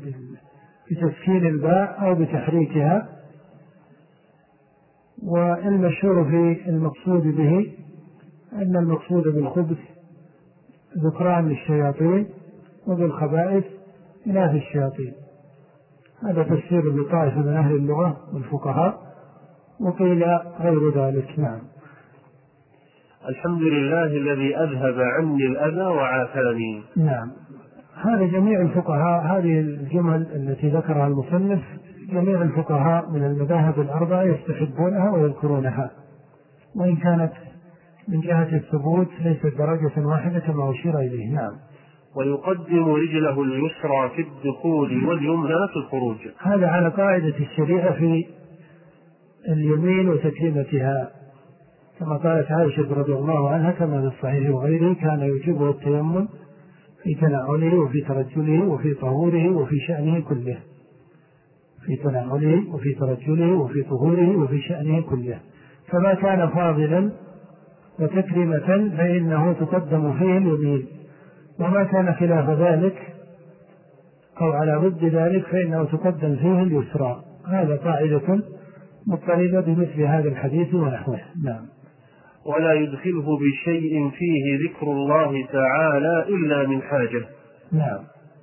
بتسكين الباء أو بتحريكها، والمشهور في المقصود به أن المقصود بالخبث ذكران للشياطين وبالخبائث إناث الشياطين. هذا تفسير لطائفة من أهل اللغة والفقهاء، وقيل غير ذلك. نعم. الحمد لله الذي أذهب عني الأذى وعافاني. نعم، هذا جميع الفقهاء، هذه الجمل التي ذكرها المصنف جميع الفقهاء من المذاهب الأربعة يستحبونها ويذكرونها، وإن كانت من جهة الثبوت ليست درجة واحدة كما أشير إليه. نعم. ويقدم رجله اليسرى في الدخول واليمنى في الخروج. هذا على قاعدة الشريعة في اليمين وتكريمتها، كما قالت عائشة رضي الله عنها كما في الصحيح وغيره كان يجيبه التيمم في تنعله وفي ترجله وفي طهوره وفي شأنه كله، في تنعله وفي ترجله وفي طهوره وفي شأنه كله. فما كان فاضلا وتكريمة فإنه تقدم فيه اليمين، وما كان خلاف ذلك أو على ضد ذلك فإنه تقدم فيه اليسرى. هذا قاعدة مضطردة بمثل هذا الحديث ونحوه. نعم. ولا يدخله بشيء فيه ذكر الله تعالى إلا من حاجة. نعم.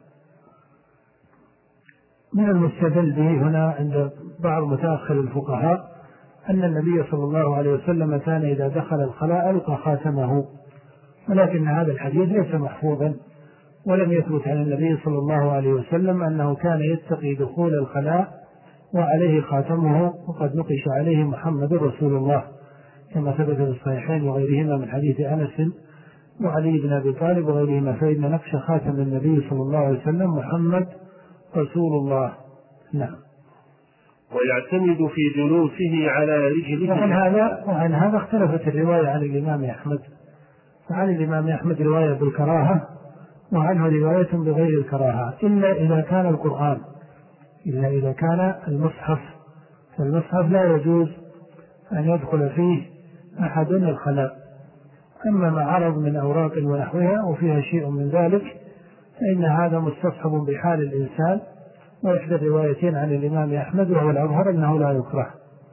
من المستدل به هنا عند بعض متأخر الفقهاء أن النبي صلى الله عليه وسلم كان إذا دخل الخلاء ألقى خاتمه، ولكن هذا الحديث ليس محفوظا، ولم يثبت عن النبي صلى الله عليه وسلم أنه كان يتقي دخول الخلاء وعليه خاتمه، وقد نقش عليه محمد رسول الله كما ثبت في الصحيحين وغيرهما من حديث أنس وعلي بن أبي طالب وغيرهما، فإن نقش خاتم النبي صلى الله عليه وسلم محمد رسول الله. نعم. ويعتمد في جلوسه على رجله. وعن هذا وعن هذا اختلفت الرواية عن الإمام أحمد، فعن الإمام أحمد رواية بالكراهة وعنه رواية بغير الكراهة، إلا إذا كان القرآن، إلا إذا كان المصحف، فالمصحف لا يجوز أن يدخل فيه أحد الخلاء. أما ما عرض من أوراق ونحوها وفيها شيء من ذلك فإن هذا مستصحب بحال الإنسان. وإحدى الروايتين عن الإمام أحمد وهو الأظهر أنه لا يكره.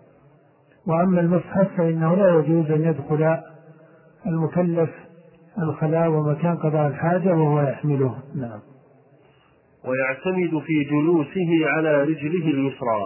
وأما المصحف فإنه لا يجوز أن يدخل المكلف الخلاء ومكان قضاء الحاجة وهو يحمله. نعم. ويعتمد في جلوسه على رجله اليسرى.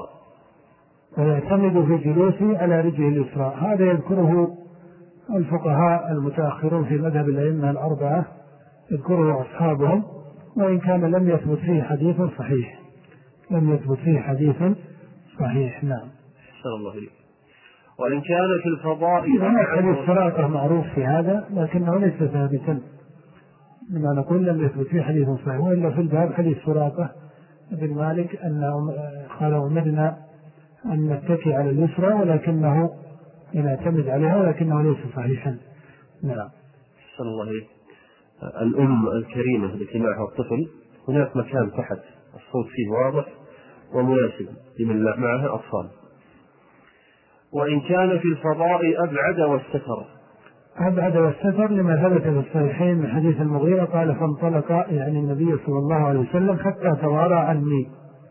ويعتمد في جلوسه على رجله اليسرى، هذا يذكره الفقهاء المتأخرون في مذهب الأئمة الأربعة، يذكره أصحابهم، وإن كان لم يثبت فيه حديث صحيح لم يثبت فيه حديث صحيح. نعم. صلى الله عليه. وإن كان في الفضاء حديث الصراطة معروف في هذا لكنه ليس ثابتا، لما نقول لم يثبت فيه حديث صحيح. وإلا في الباب حديث الصراطة بن مالك أنه قال أمرنا أن نتكي على اليسرى ولكنه يعتمد عليها ولكنه ليس صحيحا. نعم. صلى الله عليه. الأم الكريمة التي معها الطفل هناك مكان تحت الصوت فيه واضح ومناسب لمن معها أطفال. وإن كان في الفضاء أبعد واستتر. أبعد واستتر لما ثبت في الصحيحين من حديث المغيرة قال فانطلق يعني النبي صلى الله عليه وسلم حتى توارى عني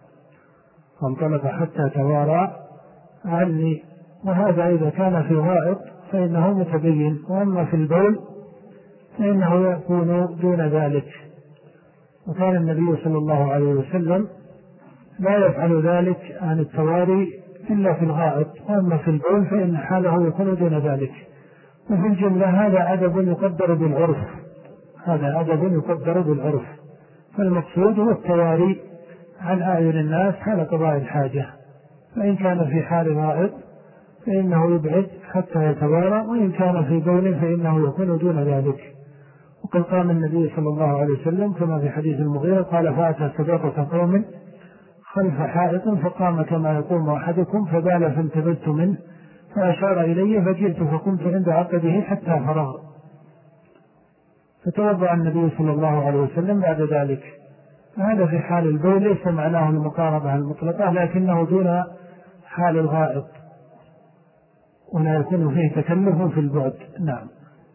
فانطلق حتى توارى عني. وهذا إذا كان في غائط فإنه متبين، وأما في البول فإنه يكون دون ذلك. وكان النبي صلى الله عليه وسلم لا يفعل ذلك عن التواري إلا في الغائط، وأما في البول فإن حاله يكون دون ذلك. وفي الجملة هذا أدب يقدر بالعرف هذا أدب يقدر بالعرف فالمقصود هو التواري عن أعين الناس حال قضاء الحاجة. فإن كان في حال غائط فإنه يبعد حتى يتوارى، وإن كان في بول فإنه يكون دون ذلك. وقد قام النبي صلى الله عليه وسلم كما في حديث المغيرة قال فأتى سباطة قوم خلف حائط فقام كما يقوم أحدكم فبال فانتبذت منه فأشار إلي فجئت فقمت عند عقده حتى فرغ، فتوضأ النبي صلى الله عليه وسلم بعد ذلك. هذا في حال البول ليس معناه المقاربة المطلقة لكنه دون حال الغائط، ولا يكون فيه تكلف في البعد. نعم.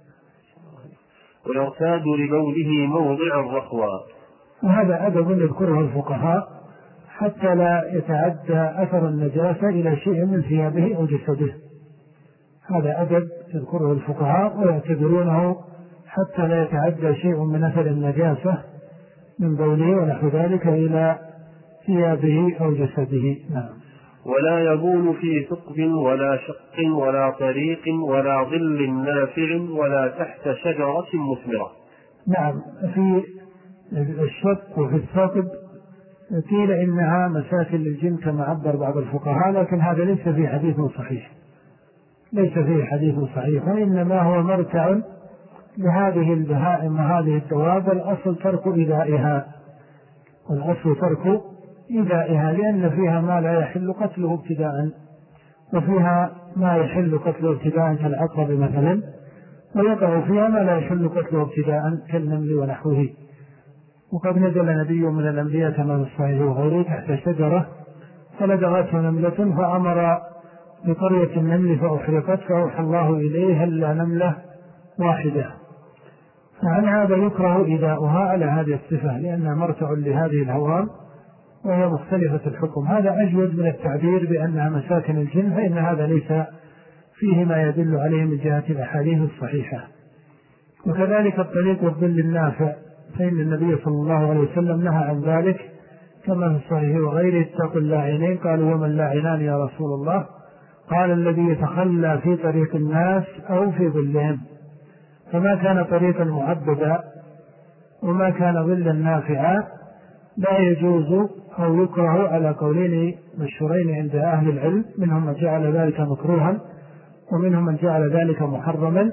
ويرتاد لبوله موضع الرخوة. وهذا أدب يذكره الفقهاء حتى لا يتعدى أثر النجاسة إلى شيء من ثيابه أو جسده. هذا أدب يذكره الفقهاء ويعتبرونه حتى لا يتعدى شيء من أثر النجاسة من بوله ونحو ذلك إلى ثيابه أو جسده. نعم. ولا يبول في ثقب ولا شق ولا طريق ولا ظل نافع ولا تحت شجرة مثمرة. نعم. في الشق وفي الثقب قيل إنها مساكن للجن كما عبر بعض الفقهاء، لكن هذا ليس في حديث صحيح ليس فيه حديث صحيح وإنما هو مرتع لهذه البهائم وهذه الدواب. الأصل ترك إيذائها والأصل ترك إيذائها لأن فيها ما لا يحل قتله ابتداء، وفيها ما يحل قتله ابتداء كالعقرب مثلا، ويقع فيها ما لا يحل قتله ابتداء كالنمل ونحوه. وقد نزل نبي من الأنبياء كما في الصحيح وغيره تحت شجرة فلدغته نملة فأمر بقرية النمل فأحرقت فأوحى الله إليه إلا نملة واحدة. فعن هذا يكره إيذاؤها على هذه الصفة لأنها مرتع لهذه الهوام وهي مختلفة الحكم. هذا أجود من التعبير بأنها مساكن الجن، فإن هذا ليس فيه ما يدل عليه من جهة الأحاديث الصحيحة. وكذلك الطريق والظل النافع فإن النبي صلى الله عليه وسلم نهى عن ذلك كما في الصحيح وغيره اتقوا اللاعنين. قالوا وما اللاعنان يا رسول الله؟ قال الذي يتخلى في طريق الناس أو في ظلهم. فما كان طريقا معبدا وما كان ظلا نافعا لا يجوز أو يكره على قولين مشهورين عند أهل العلم، منهم من جعل ذلك مكروها ومنهم من جعل ذلك محرما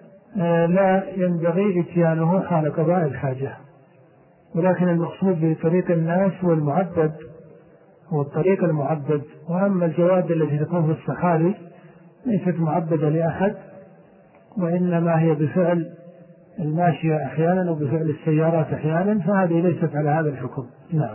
لا ينبغي اتيانه حال قضاء الحاجة. ولكن المقصود بطريق الناس هو المعبد هو الطريق المعبد. وأما الجواد التي تكون في الصحاري ليست معبدة لأحد، وإنما هي بفعل الماشية أحيانا وبفعل السيارات أحيانا، فهذه ليست على هذا الحكم. نعم.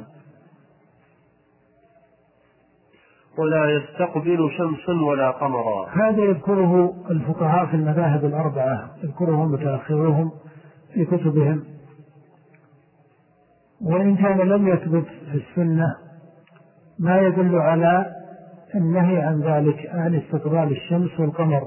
ولا يستقبل شمس ولا قمرا. هذا يذكره الفقهاء في المذاهب الأربعة، يذكرهم متأخرهم في كتبهم. وإن كان لم يثبت في السنة ما يدل على النهي عن ذلك عن استقبال الشمس والقمر.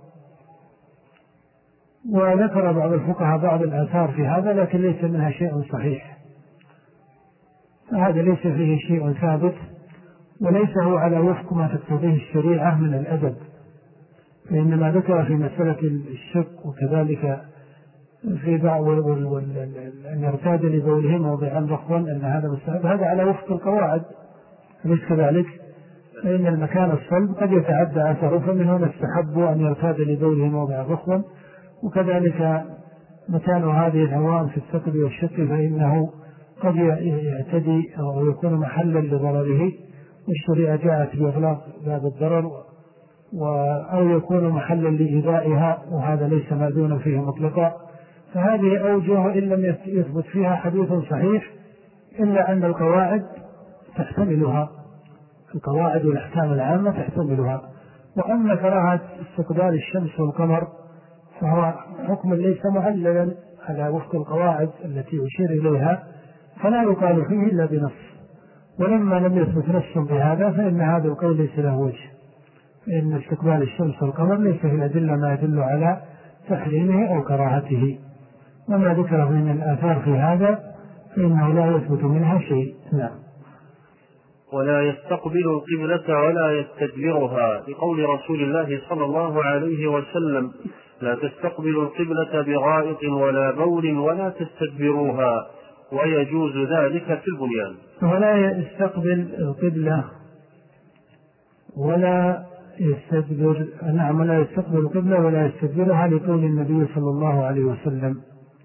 وذكر بعض الفقهاء بعض الآثار في هذا لكن ليس منها شيء صحيح، فهذا ليس فيه شيء ثابت وليس هو على وفق ما تقتضيه الشريعة من الأدب، فإنما ذكر في مسألة الشق وكذلك في بعض أن يرتاد لبوله موضعا رخوا أن هذا مستحب، هذا على وفق القواعد أليس كذلك؟ فإن المكان الصلب قد يتعدى أثره، فمن هنا استحب أن يرتاد لبوله موضعا رخوا، وكذلك مكان هذه الهوام في الثقب والشق فإنه قد يعتدي أو يكون محلا لضرره، والشريعة جاءت بإغلاق باب الضرر، أو يكون محلا لإيذائها وهذا ليس مأذونا فيه مطلقا. فهذه أوجه إن لم يثبت فيها حديث صحيح إلا أن القواعد تحتملها، القواعد والأحكام العامة تحتملها. وأما كراهة استقبال الشمس والقمر فهو حكم ليس معللا على وفق القواعد التي أشير إليها، فلا يقال فيه إلا بنص، ولما لم يثبت نص بهذا فإن هذا القول ليس له وجه، فإن استقبال الشمس والقمر ليس في الأدلة ما يدل على تحريمه أو كراهته، وما ذكر من الآثار في هذا فإنه لا يثبت منها شيء. نعم. ولا يستقبل القبلة ولا يستدبرها، لقول رسول الله صلى الله عليه وسلم: لا تستقبلوا القبلة بغائط ولا بول ولا تستدبروها، ويجوز ذلك في البنيان. ولا يستقبل القبلة ولا يستدبر، نعم، ولا يستقبل القبلة ولا يستدبرها، لقول النبي صلى الله عليه وسلم.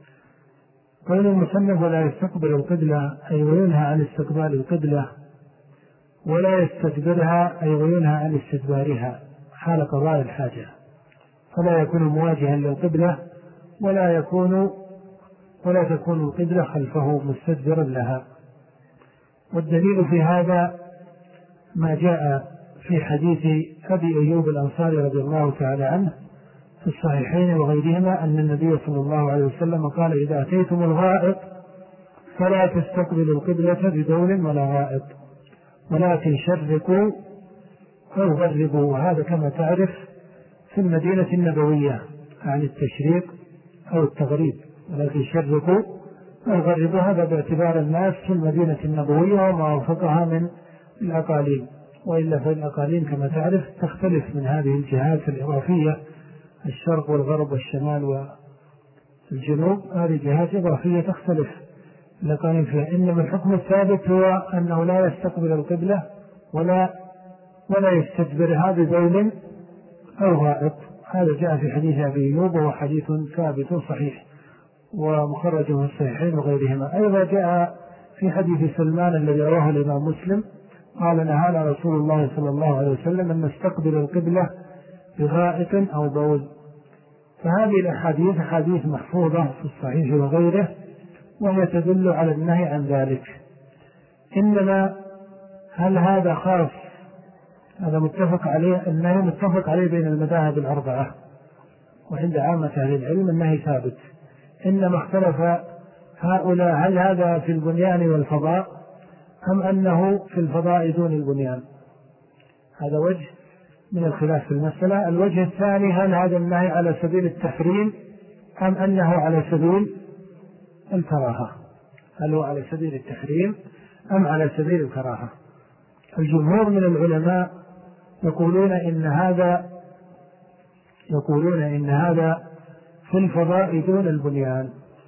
قول المصنف ولا يستقبل القبلة أي وينهى عن استقبال القبلة، ولا يستدبرها أي وينهى عن استدبارها حال قضاء الحاجة، فلا يكون مواجها للقبلة ولا يكون ولا تكون القبلة خلفه مستدبرا لها. والدليل في هذا ما جاء في حديث أبي أيوب الأنصاري رضي الله تعالى عنه في الصحيحين وغيرهما أن النبي صلى الله عليه وسلم قال: إذا أتيتم الغائط فلا تستقبلوا القبلة بدول ولا غائط، ولكن شرقوا أو غربوا. وهذا كما تعرف في المدينة النبوية عن التشريق أو التغريب، ولكن شرقوا أو غربوا هذا باعتبار الناس في المدينة النبوية وما وفقها من الأقاليم، وإلا فالأقاليم كما تعرف تختلف من هذه الجهات الإضافية، الشرق والغرب والشمال والجنوب، هذه جهات إضافية تختلف الأقاليم فيها. إنما الحكم الثابت هو أنه لا يستقبل القبلة ولا ولا يستدبرها بدول أو غائط. هذا جاء في حديث أبي أيوب وهو حديث ثابت صحيح ومخرج في الصحيحين وغيرهما. أيضا جاء في حديث سلمان الذي رواه الإمام مسلم قال: نهانا رسول الله صلى الله عليه وسلم أن نستقبل القبلة بغائط أو بول. فهذه الأحاديث حديث محفوظة في الصحيح وغيره، وهي تدل على النهي عن ذلك. إنما هل هذا خاص؟ هذا متفق عليه، النهي متفق عليه بين المذاهب الأربعة، وعند عامة أهل العلم النهي ثابت. إنما اختلف هؤلاء هل هذا في البنيان والفضاء أم أنه في الفضاء دون البنيان. هذا وجه من الخلاف في المسألة. الوجه الثاني: هل هذا النهي على سبيل التحريم أم أنه على سبيل الكراهة؟ هل هو على سبيل التحريم أم على سبيل الكراهة؟ الجمهور من العلماء يقولون إن هذا يقولون إن هذا في الفضاء دون البنيان،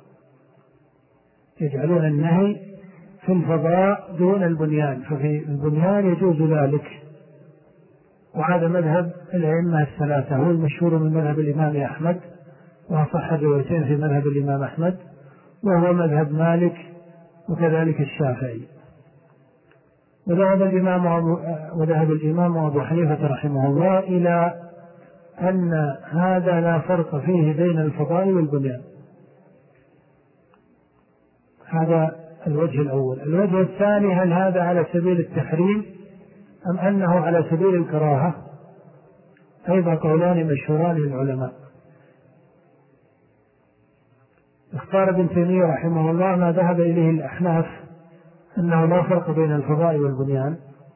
يجعلون النهي في الفضاء دون البنيان، ففي البنيان يجوز ذلك. وهذا مذهب الأئمة الثلاثة، هو المشهور من مذهب الإمام أحمد، وصح الروايتين في مذهب الإمام أحمد، وهو مذهب مالك وكذلك الشافعي. وذهب الإمام أبو وذهب الإمام أبو حنيفة رحمه الله إلى أن هذا لا فرق فيه بين الفضاء والبنيان. هذا الوجه الأول. الوجه الثاني: هل هذا على سبيل التحريم أم أنه على سبيل الكراهة؟ أيضا قولان مشهوران للعلماء. اختار ابن تيمية رحمه الله ما ذهب إليه الأحناف أنه لا فرق بين الفضاء والبنيان.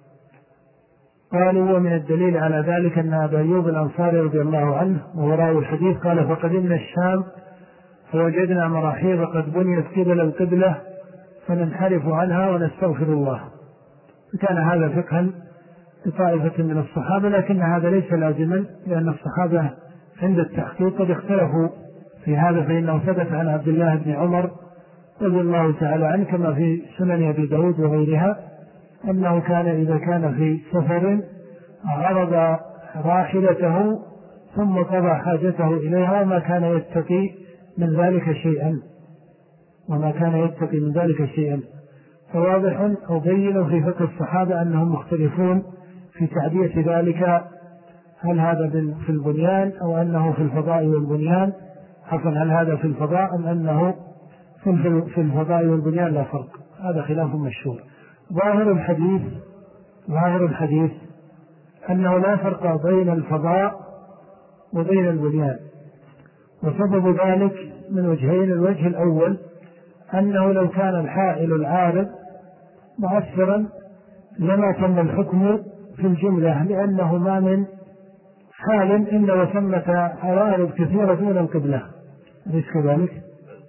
قالوا ومن الدليل على ذلك أن أبا أيوب الأنصاري رضي الله عنه وراء الحديث قال فقدمنا الشام فوجدنا مراحيض قد بنيت قبل القبلة فننحرف عنها ونستغفر الله. فكان هذا فقها لطائفة من الصحابة، لكن هذا ليس لازما، لأن الصحابة عند التحقيق قد اختلفوا في هذا، فإنه ثبت عن عبد الله بن عمر رضي الله تعالى عنه كما في سنن أبي داود وغيرها أنه كان إذا كان في سفر عرض راحلته ثم قضى حاجته إليها وما كان يتقي من ذلك شيئا وما كان يتقي من ذلك شيئا فواضح أو بين في فقه الصحابة أنهم مختلفون في تعدية ذلك، هل هذا في البنيان أو أنه في الفضاء والبنيان، حقا هل هذا في الفضاء أم أنه في الفضاء والبنيان، لا فرق. هذا خلاف مشهور. ظاهر الحديث ظاهر الحديث أنه لا فرق بين الفضاء وبين البنيان، وسبب ذلك من وجهين. الوجه الأول أنه لو كان الحائل العارض مؤثرا لما تم الحكم في الجملة، لأنه ما من حال إلا وثمة عوارض كثيرة دون القبلة، أليس كذلك؟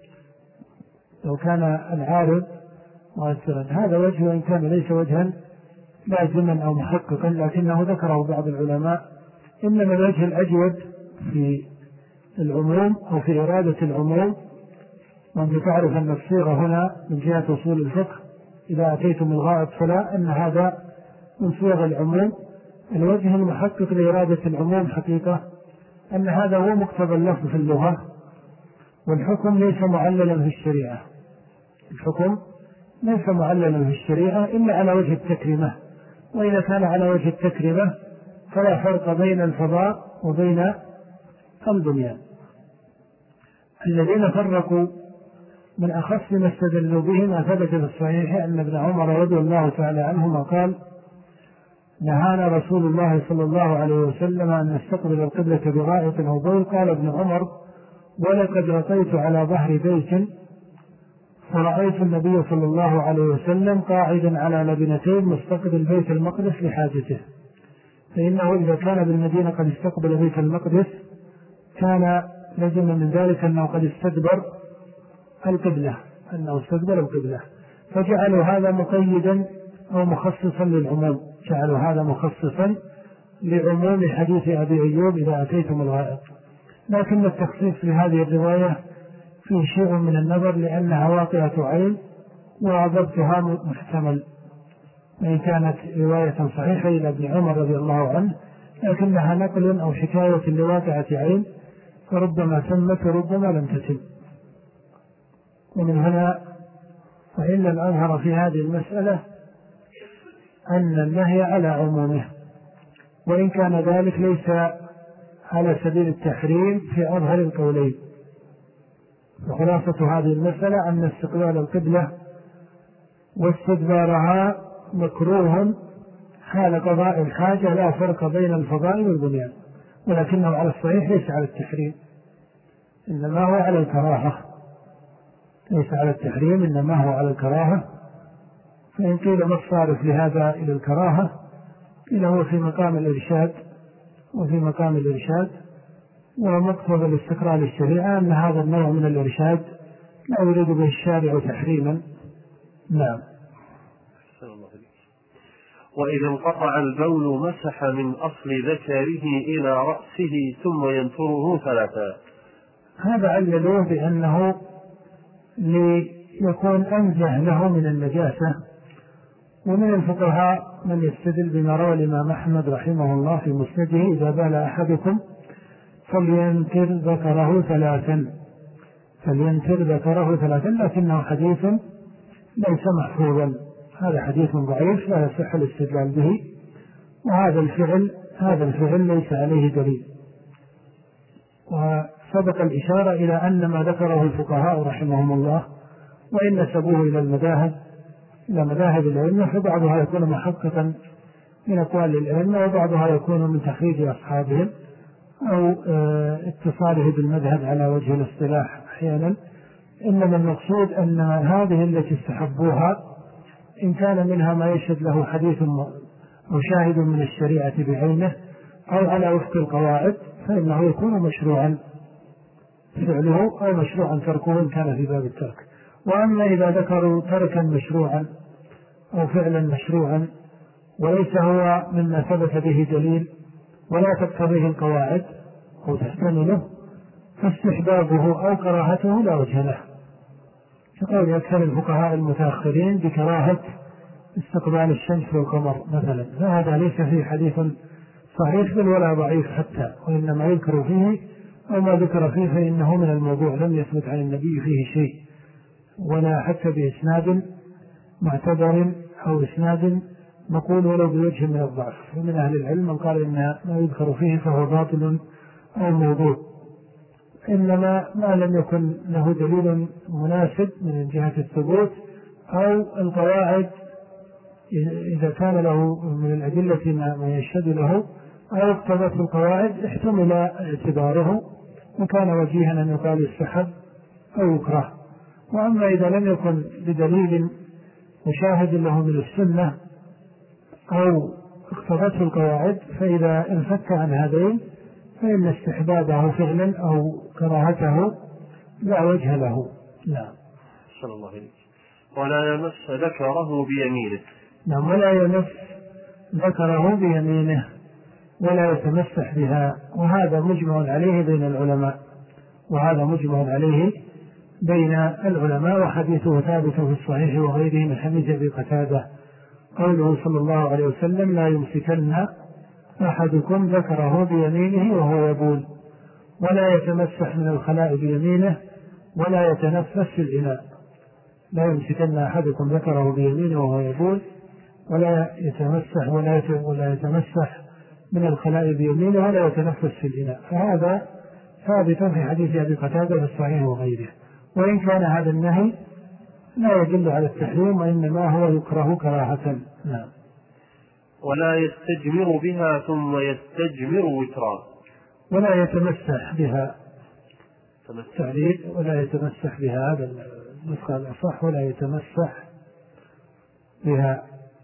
لو كان العارض مؤثرا، هذا وجه وإن كان ليس وجها لازما أو محققا، لكنه ذكره بعض العلماء. إنما الوجه الأجود في العموم أو في إرادة العموم، وأنت تعرف أن الصيغة هنا من جهة أصول الفقه إذا أتيتم الغائط فلا، أن هذا من صيغ العموم. الوجه المحقق لإرادة العموم حقيقة أن هذا هو مقتضى اللفظ في اللغة، والحكم ليس معللا في الشريعة. الحكم ليس معللا في الشريعة إلا على وجه التكريمة، وإذا كان على وجه التكريمة فلا فرق بين الفضاء وبين البنيان. الذين فرقوا من أخص ما استدلوا به ما ثبت في الصحيح أن ابن عمر رضي الله تعالى عنهما قال نهانا رسول الله صلى الله عليه وسلم أن نستقبل القبلة بغائط أو بول. قال ابن عمر ولقد رقيت على ظهر بيت فرأيت النبي صلى الله عليه وسلم قاعدا على لبنتين مستقبل بيت المقدس لحاجته، فإنه إذا كان بالمدينة قد استقبل بيت المقدس كان لزم من ذلك أنه قد استدبر القبلة أنه استدبر القبلة فجعلوا هذا مقيدا أو مخصصا للعموم، جعلوا هذا مخصصا لعموم حديث أبي أيوب إذا أتيتم الغائط. لكن التخصيص في هذه الرواية فيه شيء من النظر لأنها واقعة عين وضبطها محتمل، وإن كانت رواية صحيحة إلى ابن عمر رضي الله عنه لكنها نقل أو حكاية لواقعة عين، فربما تمت وربما لم تتم. ومن هنا فإن الأظهر في هذه المسألة أن النهي على عمومه، وإن كان ذلك ليس على سبيل التحريم في أظهر القولين. وخلاصة هذه المسألة أن استقبال القبلة واستدبارها مكروه حال قضاء الحاجة، لا فرق بين الفضاء والبنيان، ولكنه على الصحيح ليس على التحريم إنما هو على الكراهة، ليس على التحريم إنما هو على الكراهة. فإن قيل ما الصارف لهذا إلى الكراهة قيل هو في مقام الإرشاد، وفي مقام الإرشاد ومقتضى الاستقرار للشريعة أن هذا النوع من الإرشاد لا يريد به الشارع تحريما. نعم. وإذا انقطع البول مسح من أصل ذكره إلى رأسه ثم ينثره ثلاثا. هذا عللوه بأنه ليكون أنزه له من النجاسة. ومن الفقهاء من يستدل بما روى الإمام أحمد رحمه الله في مسنده إذا بال أحدكم فلينتر ذكره ثلاثا فلينتر ذكره ثلاثا لكنه حديث ليس محفوظا، هذا حديث ضعيف لا يصح الاستدلال به، وهذا الفعل هذا الفعل ليس عليه دليل. وسبق الإشارة إلى أن ما ذكره الفقهاء رحمهم الله وإن نسبوه إلى المذاهب إلى مذاهب العلم، فبعضها يكون محققا من أقوال العلم وبعضها يكون من تخريج أصحابهم أو اتصاله بالمذهب على وجه الاصطلاح أحيانا. إنما المقصود أن هذه التي استحبوها إن كان منها ما يشهد له حديث أو شاهد من الشريعة بعينه أو على وفق القواعد فإنه يكون مشروعا فعله أو مشروعا تركه إن كان في باب الترك. وأما إذا ذكروا تركا مشروعا أو فعلا مشروعا وليس هو مما ثبت به دليل ولا تقتضيه القواعد أو تحتمله فاستحبابه أو كراهته لا وجه له، كقول أكثر الفقهاء المتأخرين بكراهة استقبال الشمس والقمر مثلا، فهذا ليس فيه حديث صحيح بل ولا ضعيف حتى، وإنما يذكر فيه أو ما ذكر فيه فإنه من الموضوع لم يثبت عن النبي فيه شيء ولا حتى بإسناد معتبر أو إسناد نقول ولو بوجه من الضعف. ومن أهل العلم من قال إن ما يذكر فيه فهو باطل أو موضوع، إنما ما لم يكن له دليل مناسب من جهة الثبوت أو القواعد إذا كان له من الأدلة ما يشهد له أو اقتضت القواعد احتمل اعتباره وكان وجيها أن يقال يستحب أو يكره. وأما إذا لم يكن بدليل مشاهد له من السنة أو اقتضته القواعد فإذا انفك عن هذين فإن استحبابه فعلا أو كراهته لا وجه له. نعم. صلى الله عليه وسلم. ولا يمس ذكره بيمينه. نعم، ولا يمس ذكره بيمينه ولا يتمسح بها، وهذا مجمع عليه بين العلماء وهذا مجمع عليه بين العلماء وحديثه ثابت في الصحيح وغيره من حديث أبي قتادة قوله صلى الله عليه وسلم لا يمسكن أحدكم ذكره بيمينه وهو يبول ولا يتمسح من الخلاء بيمينه ولا يتنفس في الإناء. لا يمسكن أحدكم ذكره بيمينه وهو يبول ولا يتمسح ولا ولا يتمسح من الخلاء بيمينه ولا يتنفس في الإناء، فهذا ثابت في حديث أبي قتادة في الصحيح وغيره. وإن كان هذا النهي لا يدل على التحريم وإنما هو يكره كراهة. نعم. ولا يستجمر بها ثم يستجمر وترا. ولا يتمسح بها تعليل ولا يتمسح بها، هذا النسخة الأصح، ولا يتمسح بها،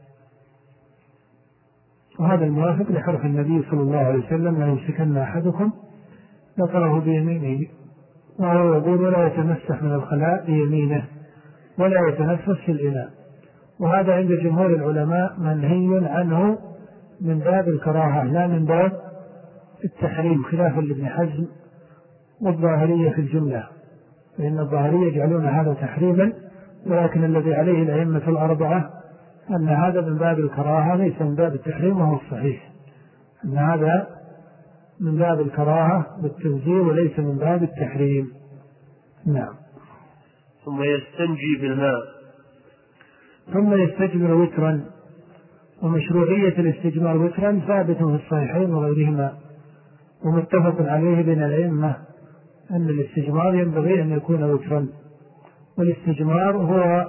وهذا الموافق لحرف النبي صلى الله عليه وسلم لا يمسكن أحدكم ذكره بيمينه وهو يقول ولا يتمسح من الخلاء بيمينه ولا يتنفس في الإناء. وهذا عند جمهور العلماء منهي عنه من باب الكراهة لا من باب التحريم، خلافا لابن حزم والظاهرية في الجملة، فإن الظاهرية يجعلون هذا تحريما، ولكن الذي عليه الأئمة الأربعة أن هذا من باب الكراهة ليس من باب التحريم، وهو الصحيح أن هذا من باب الكراهة بالتنزيه وليس من باب التحريم. نعم. ثم يستنجي بالماء. ثم يستجمر وترا، ومشروعية الاستجمار وترا ثابت في الصحيحين وغيرهما ومتفق عليه بين الأئمة أن الاستجمار ينبغي أن يكون وترا، والاستجمار هو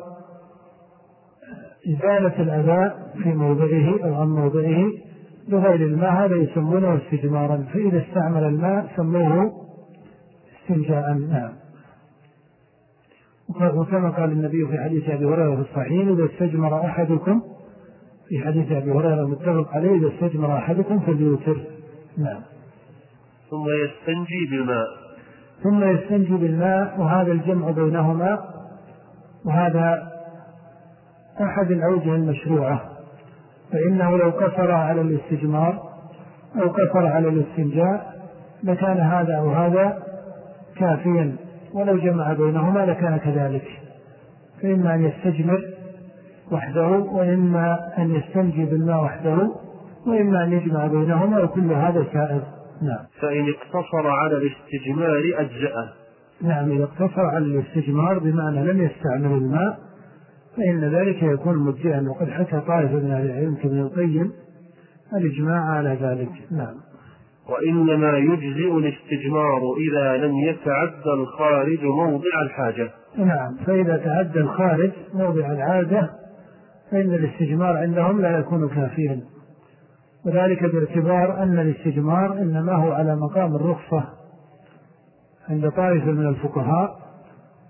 إزالة الأذى في موضعه أو عن موضعه بغير الماء، هذا يسمونه استجمارا، فإذا استعمل الماء سموه استنجاء. نعم. وكما قال النبي في حديث أبي هريرة في الصحيح إذا استجمر أحدكم، في حديث أبي هريرة متفق عليه إذا استجمر أحدكم فليوتر. نعم. ثم يستنجي بالماء. ثم يستنجي بالماء، وهذا الجمع بينهما، وهذا أحد الأوجه المشروعة، فإنه لو قصر على الاستجمار أو قصر على الاستنجاء لكان هذا أو هذا كافيا، ولو جمع بينهما لكان كذلك، فإما أن يستجمر وحده وإما أن يستنجي بالماء وحده وإما أن يجمع بينهما، وكل هذا سائر. نعم. فإن اقتصر على الاستجمار أجزأه. نعم، إذا اقتصر على الاستجمار بمعنى لم يستعمل الماء فإن ذلك يكون مجزئا، وقد حكى طائفة من أهل العلم كابن القيم الإجماع على ذلك. نعم. وإنما يجزئ الاستجمار إذا لم يتعدى الخارج موضع الحاجة. نعم، فإذا تعدى الخارج موضع العادة فإن الاستجمار عندهم لا يكون كافيا، وذلك باعتبار أن الاستجمار إنما هو على مقام الرخصة عند طائفة من الفقهاء،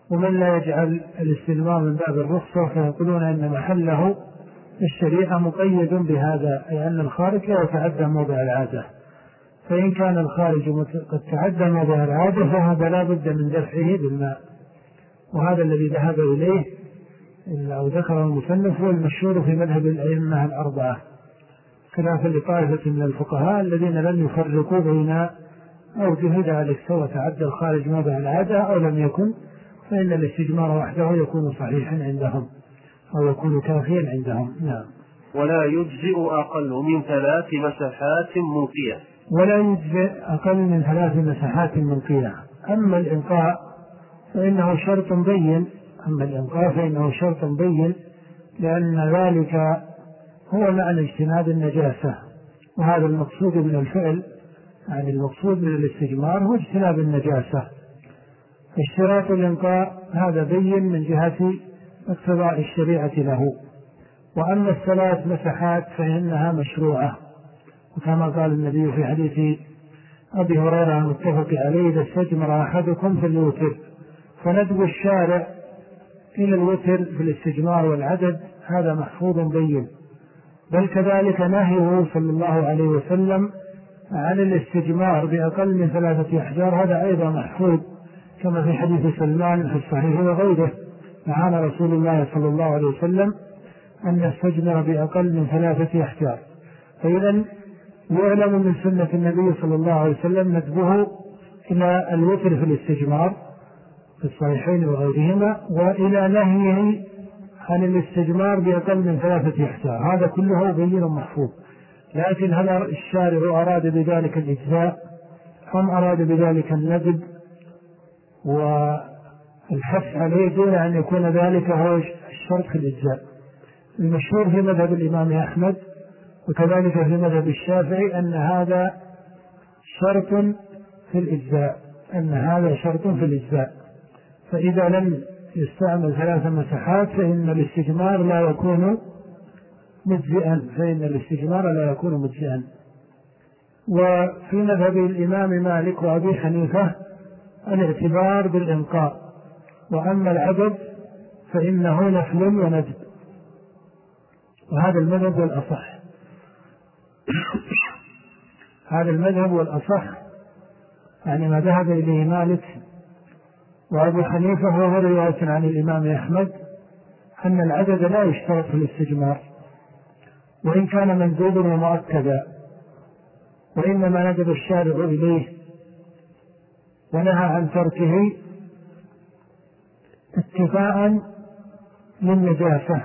ومن لا يجعل الاستجمار من باب الرخصة فيقولون أن محله الشريعة مقيد بهذا، أي أن الخارج لا يتعدى موضع العادة، فإن كان الخارج قد تعدى موضع العادة فهذا لا بد من دفعه بالماء، وهذا الذي ذهب إليه أو ذكر المصنف هو المشهور في مذهب الأئمة الأربعة، خلافا لطائفة من الفقهاء الذين لم يفرقوا بين أوجه ذلك، سواء تعدى الخارج موضع العادة أو لم يكن، فإن الاستجمار وحده يكون صحيحا عندهم أو يكون كافيا عندهم. نعم. ولا يجزئ أقل من ثلاث مساحات منقية. ولا يجزئ أقل من ثلاث مساحات منقية. أما الإنقاء فإنه شرط بين أما الإنقاء فإنه شرط بين لأن ذلك هو معنى اجتناب النجاسة، وهذا المقصود من الفعل، يعني المقصود من الاستجمار هو اجتناب النجاسة. اشتراط الإنقاء هذا بين من جهة اقتضاء الشريعة له. وأما الثلاث مساحات فإنها مشروعة، وكما قال النبي في حديث أبي هريرة المتفق عليه: إذا استجمر أحدكم فليوتر. فندب الشارع إلى الوتر في الاستجمار والعدد هذا محفوظ بين، بل كذلك نهيه صلى الله عليه وسلم عن الاستجمار بأقل من ثلاثة أحجار هذا أيضا محفوظ، كما في حديث سلمان في الصحيح وغيره: نهانا رسول الله صلى الله عليه وسلم أن نستجمر بأقل من ثلاثة أحجار. فإذا يعلم من سنة النبي صلى الله عليه وسلم ندبه إلى الوتر في الاستجمار في الصحيحين وغيرهما، وإلى نهيه عن الاستجمار بأقل من ثلاثة أحجار، هذا كله بين محفوظ. لكن هل الشارع أراد بذلك الإجزاء أم أراد بذلك الندب والحث عليه دون أن يكون ذلك هو الشرط في الإجزاء؟ المشهور في مذهب الإمام أحمد وكذلك في مذهب الشافعي أن هذا شرط في الإجزاء، أن هذا شرط في الإجزاء، فإذا لم يستعمل ثلاث مساحات فإن الاستجمار لا يكون مجزئا فإن الاستجمار لا يكون مجزئا. وفي مذهب الإمام مالك وأبي حنيفة الاعتبار بالإنقاء، وأما العدد فإنه نفل وندب، وهذا المذهب والأصح هذا المذهب والأصح يعني ما ذهب إليه مالك وأبو حنيفة وهو رواية عن الإمام أحمد أن العدد لا يشترط في الاستجمار وإن كان مندوبا ومؤكدا، وإنما ندب الشارع إليه ونهى عن تركه اتفاء للنجاسة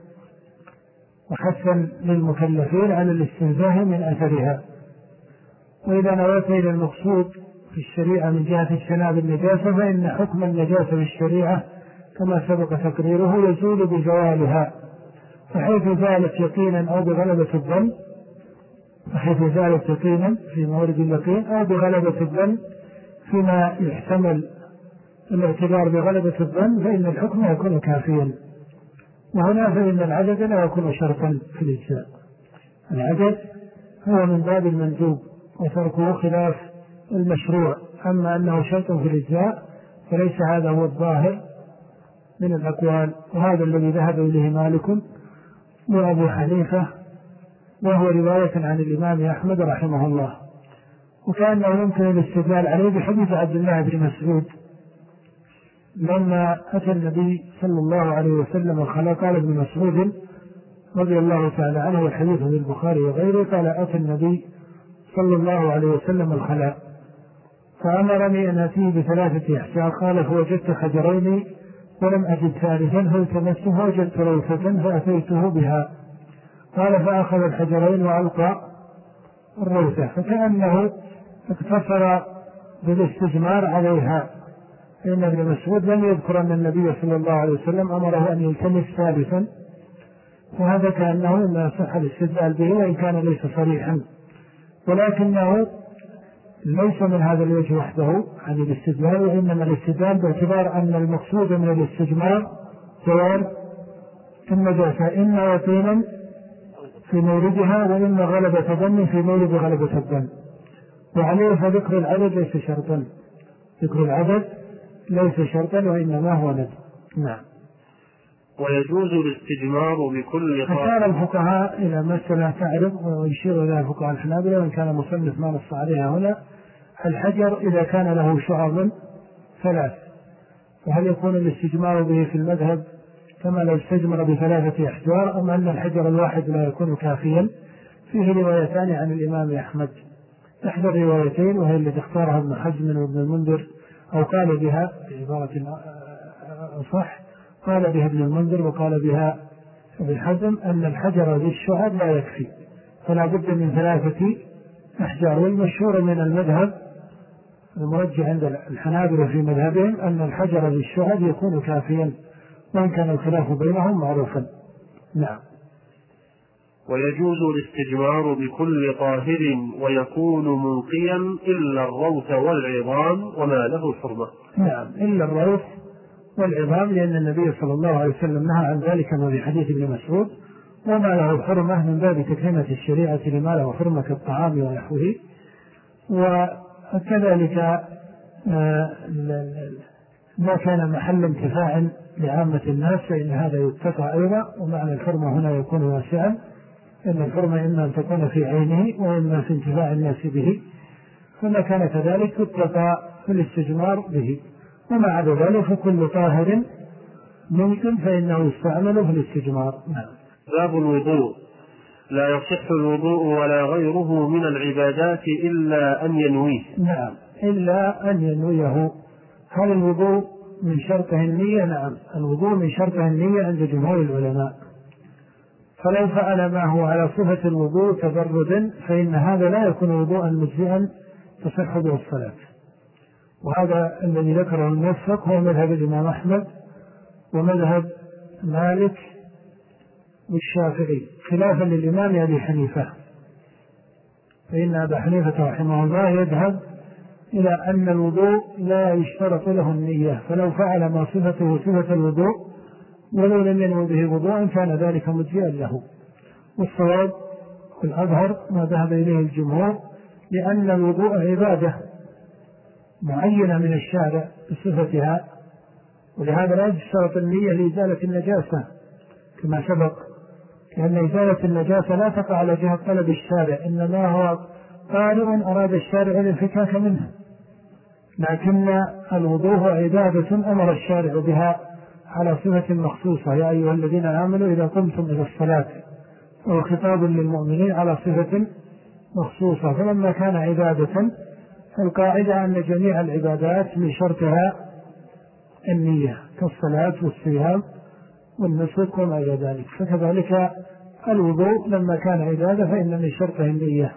وحثا للمكلفين على الاستنزاه من أثرها. وإذا نويت إلى المقصود في الشريعة من جهة اجتناب النجاسة فإن حكم النجاسة في الشريعة كما سبق تقريره يزول بزوالها، فحيث ذلك يقينا أو بغلبة الظن فحيث ذلك يقينا في مورد اليقين أو بغلبة الظن فيما يحتمل الاعتبار بغلبة الظن فإن الحكم يكون كافيا. وهنا فإن العدد لا يكون شرطا في الإجزاء، العدد هو من باب المندوب وتركه خلاف المشروع، أما أنه شرط في الإجزاء فليس هذا هو الظاهر من الأقوال، وهذا الذي ذهب إليه مالك وأبو حنيفة وهو رواية عن الإمام أحمد رحمه الله. وكأنه يمكن الاستدلال عليه بحديث عبد الله بن مسعود لما أتى النبي صلى الله عليه وسلم الخلاء، قال ابن مسعود رضي الله تعالى عنه والحديث في البخاري وغيره قال: أتى النبي صلى الله عليه وسلم الخلاء فأمرني أن أتيه بثلاثة أحجار، قال: فوجدت حجرين ولم أجد ثالثا فالتمسته وجدت روثة فأتيته بها، قال: فأخذ الحجرين وألقى الروثة، فكأنه اقتصر بالاستجمار عليها، فإن ابن مسعود لم يذكر أن النبي صلى الله عليه وسلم أمره أن يلتمس ثالثا، وهذا كأنه ما صح الاستدلال به وإن كان ليس صريحا، ولكنه ليس من هذا الوجه وحده عن الاستدلال، وإنما الاستدلال باعتبار أن المقصود من الاستجمار زوال النجاسة إما يقينا في موردها وإما غلبة ظن في مورد غلبة الظن، وعليه فذكر العدد ليس شرطا، ذكر العدد ليس شرطا وإنما هو ندب. نعم. ويجوز الاستجمار بكل أشار الفقهاء إلى مسألة تعرف ويشير إلى الفقهاء الحنابلة وإن كان مصنف ما نص عليها هنا، الحجر إذا كان له شعب ثلاث، فهل يكون الاستجمار به في المذهب كما لو استجمر بثلاثة أحجار أم أن الحجر الواحد لا يكون كافيا؟ فيه روايتان عن الإمام أحمد، إحدى الروايتين وهي التي اختارها ابن حزم وابن المنذر أو قال بها بعبارة صح، قال بها ابن المنذر وقال بها ابن حزم أن الحجر بالشعب لا يكفي، فلا بد من ثلاثة أحجار. والمشهور من المذهب المرجح عند الحنابلة في مذهبهم أن الحجر بالشعب يكون كافيا، وإن كان الخلاف بينهم معروفا. نعم. ويجوز الاستجمار بكل طاهر ويكون منقيا إلا الروث والعظام وما له حرمة. نعم، إلا الروث والعظام، لأن النبي صلى الله عليه وسلم نهى عن ذلك كما في حديث ابن مسعود، وما له حرمة من باب تكريمة الشريعة لما له حرمة كالطعام ونحوه. وكذلك ما كان محل انتفاع لعامة الناس فإن هذا يتقى أيضا، ومعنى الحرمة هنا يكون واسعا، إن الحرمة إما أن تكون في عينه وإما في انتفاع الناس به، فما كان كذلك يتقى في الاستجمار به. وما عدا ذلك فكل طاهر ممكن فإنه يستعمل في الاستجمار. نعم. باب الوضوء. لا يصح الوضوء ولا غيره من العبادات إلا أن ينويه. نعم، إلا أن ينويه. هل الوضوء من شرطه النية؟ نعم، الوضوء من شرطه النية عند جمهور العلماء، فلو فعل ما هو على صفة الوضوء تبردا فإن هذا لا يكون وضوءا مجزئا تصح به الصلاة. وهذا الذي ذكره الموفق هو مذهب الإمام أحمد ومذهب مالك والشافعي، خلافا للإمام أبي حنيفة، فإن أبا حنيفة رحمه الله يذهب إلى أن الوضوء لا يشترط له النية، فلو فعل ما صفته صفة الوضوء ولو لم ينوي به وضوءا كان ذلك مجزئا له. والصواب والأظهر ما ذهب إليه الجمهور، لأن الوضوء عبادة معينة من الشارع بصفتها، ولهذا لا يشترط النية لإزالة النجاسة كما سبق، لأن إزالة النجاسة لا تقع على جهة طلب الشارع، إنما هو طارئ أراد الشارع الانفكاك منه، لكن الوضوء هو عبادة أمر الشارع بها على صفة مخصوصة، يا أيها الذين آمنوا إذا قمتم إلى الصلاة، وهو خطاب للمؤمنين على صفة مخصوصة. فلما كان عبادة القاعدة أن جميع العبادات من شرطها النية كالصلاة والصيام والنسك وما إلى ذلك، فكذلك الوضوء لما كان عبادة فإن من شرطه النية،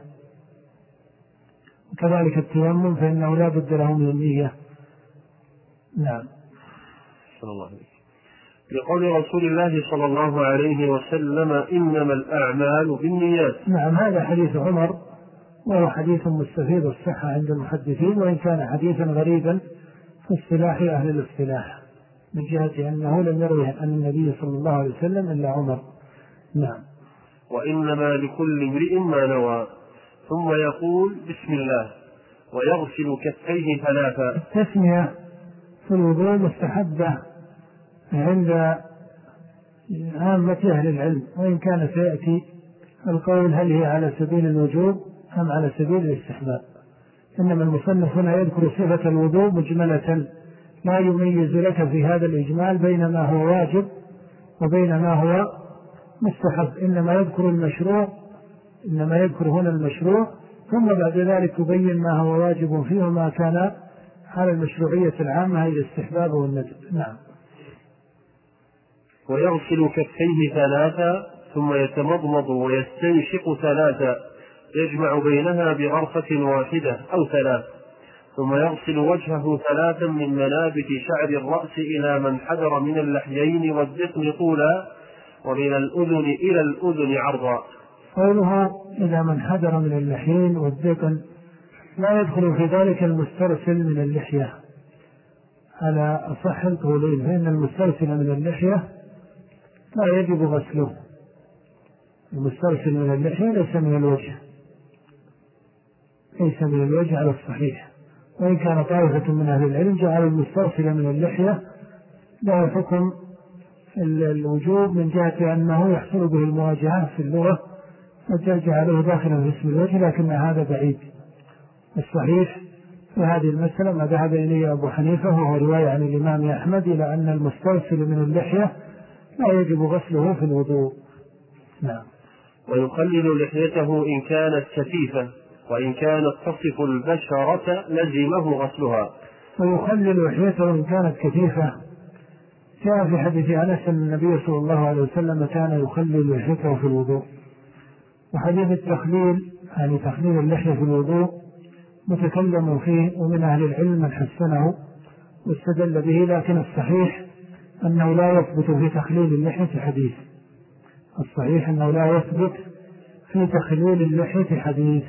وكذلك التيمم فإنه لا بد له من النية. نعم. صلى الله عليه وسلم. لقول رسول الله صلى الله عليه وسلم إنما الأعمال بالنيات. نعم، هذا حديث عمر وهو حديث مستفيد الصحة عند المحدثين، وإن كان حديثا غريبا في اصطلاح أهل الاصطلاح من جهة أنه لم يروه عن النبي صلى الله عليه وسلم إلا عمر. نعم. وإنما لكل امرئ ما نوى، ثم يقول بسم الله ويغسل كفيه ثلاثا. التسمية في الوضوء مستحبة عند عامة أهل العلم، وإن كان سيأتي القول هل هي على سبيل الوجوب أم على سبيل الاستحباب. إنما المصنف هنا يذكر صفة الوضوء مجملة، لا يميز لك في هذا الإجمال بين ما هو واجب وبين ما هو مستحب، إنما يذكر المشروع، إنما يذكر هنا المشروع، ثم بعد ذلك يبين ما هو واجب فيه وما كان على المشروعية العامة إلى الاستحباب والندب. نعم. ويغسل كفيه ثلاثا ثم يتمضمض ويستنشق ثلاثا، يجمع بينها بغرفة واحدة أو ثلاث، ثم يغسل وجهه ثلاثا من منابت شعر الرأس إلى من حدر من اللحيين والذقن طولا، ومن الأذن إلى الأذن عرضا. قوله إلى من حدر من اللحيين والذقن لا يدخل في ذلك المسترسل من اللحية على أصح القولين، فإن المسترسل من اللحية لا يجب غسله. المسترسل من اللحية ليس من الوجه، ليس من الوجه على الصحيح، وإن كان طائفة من أهل العلم جعل المسترسل من اللحية له حكم الوجوب من جهة أنه يحصل به المواجهة في اللغة، فجعله داخلا في اسم الوجه، لكن هذا بعيد. الصحيح في هذه المسألة ما ذهب إليه أبو حنيفة وهو رواية عن الإمام أحمد إلى أن المسترسل من اللحية لا يجب غسله في الوضوء. نعم. ويقلل لحيته إن كانت كثيفة، وإن كانت تصف البشرة لزمه غسلها. ويقلل لحيته إن كانت كثيفة، جاء في حديث أنس أن النبي صلى الله عليه وسلم كان يخلل لحيته في الوضوء. وحديث التخليل يعني تخليل اللحية في الوضوء متكلم فيه، ومن أهل العلم من حسنه واستدل به، لكن الصحيح أنه لا يثبت في تخليل اللحية حديث. الصحيح أنه لا يثبت في تخليل اللحية حديث،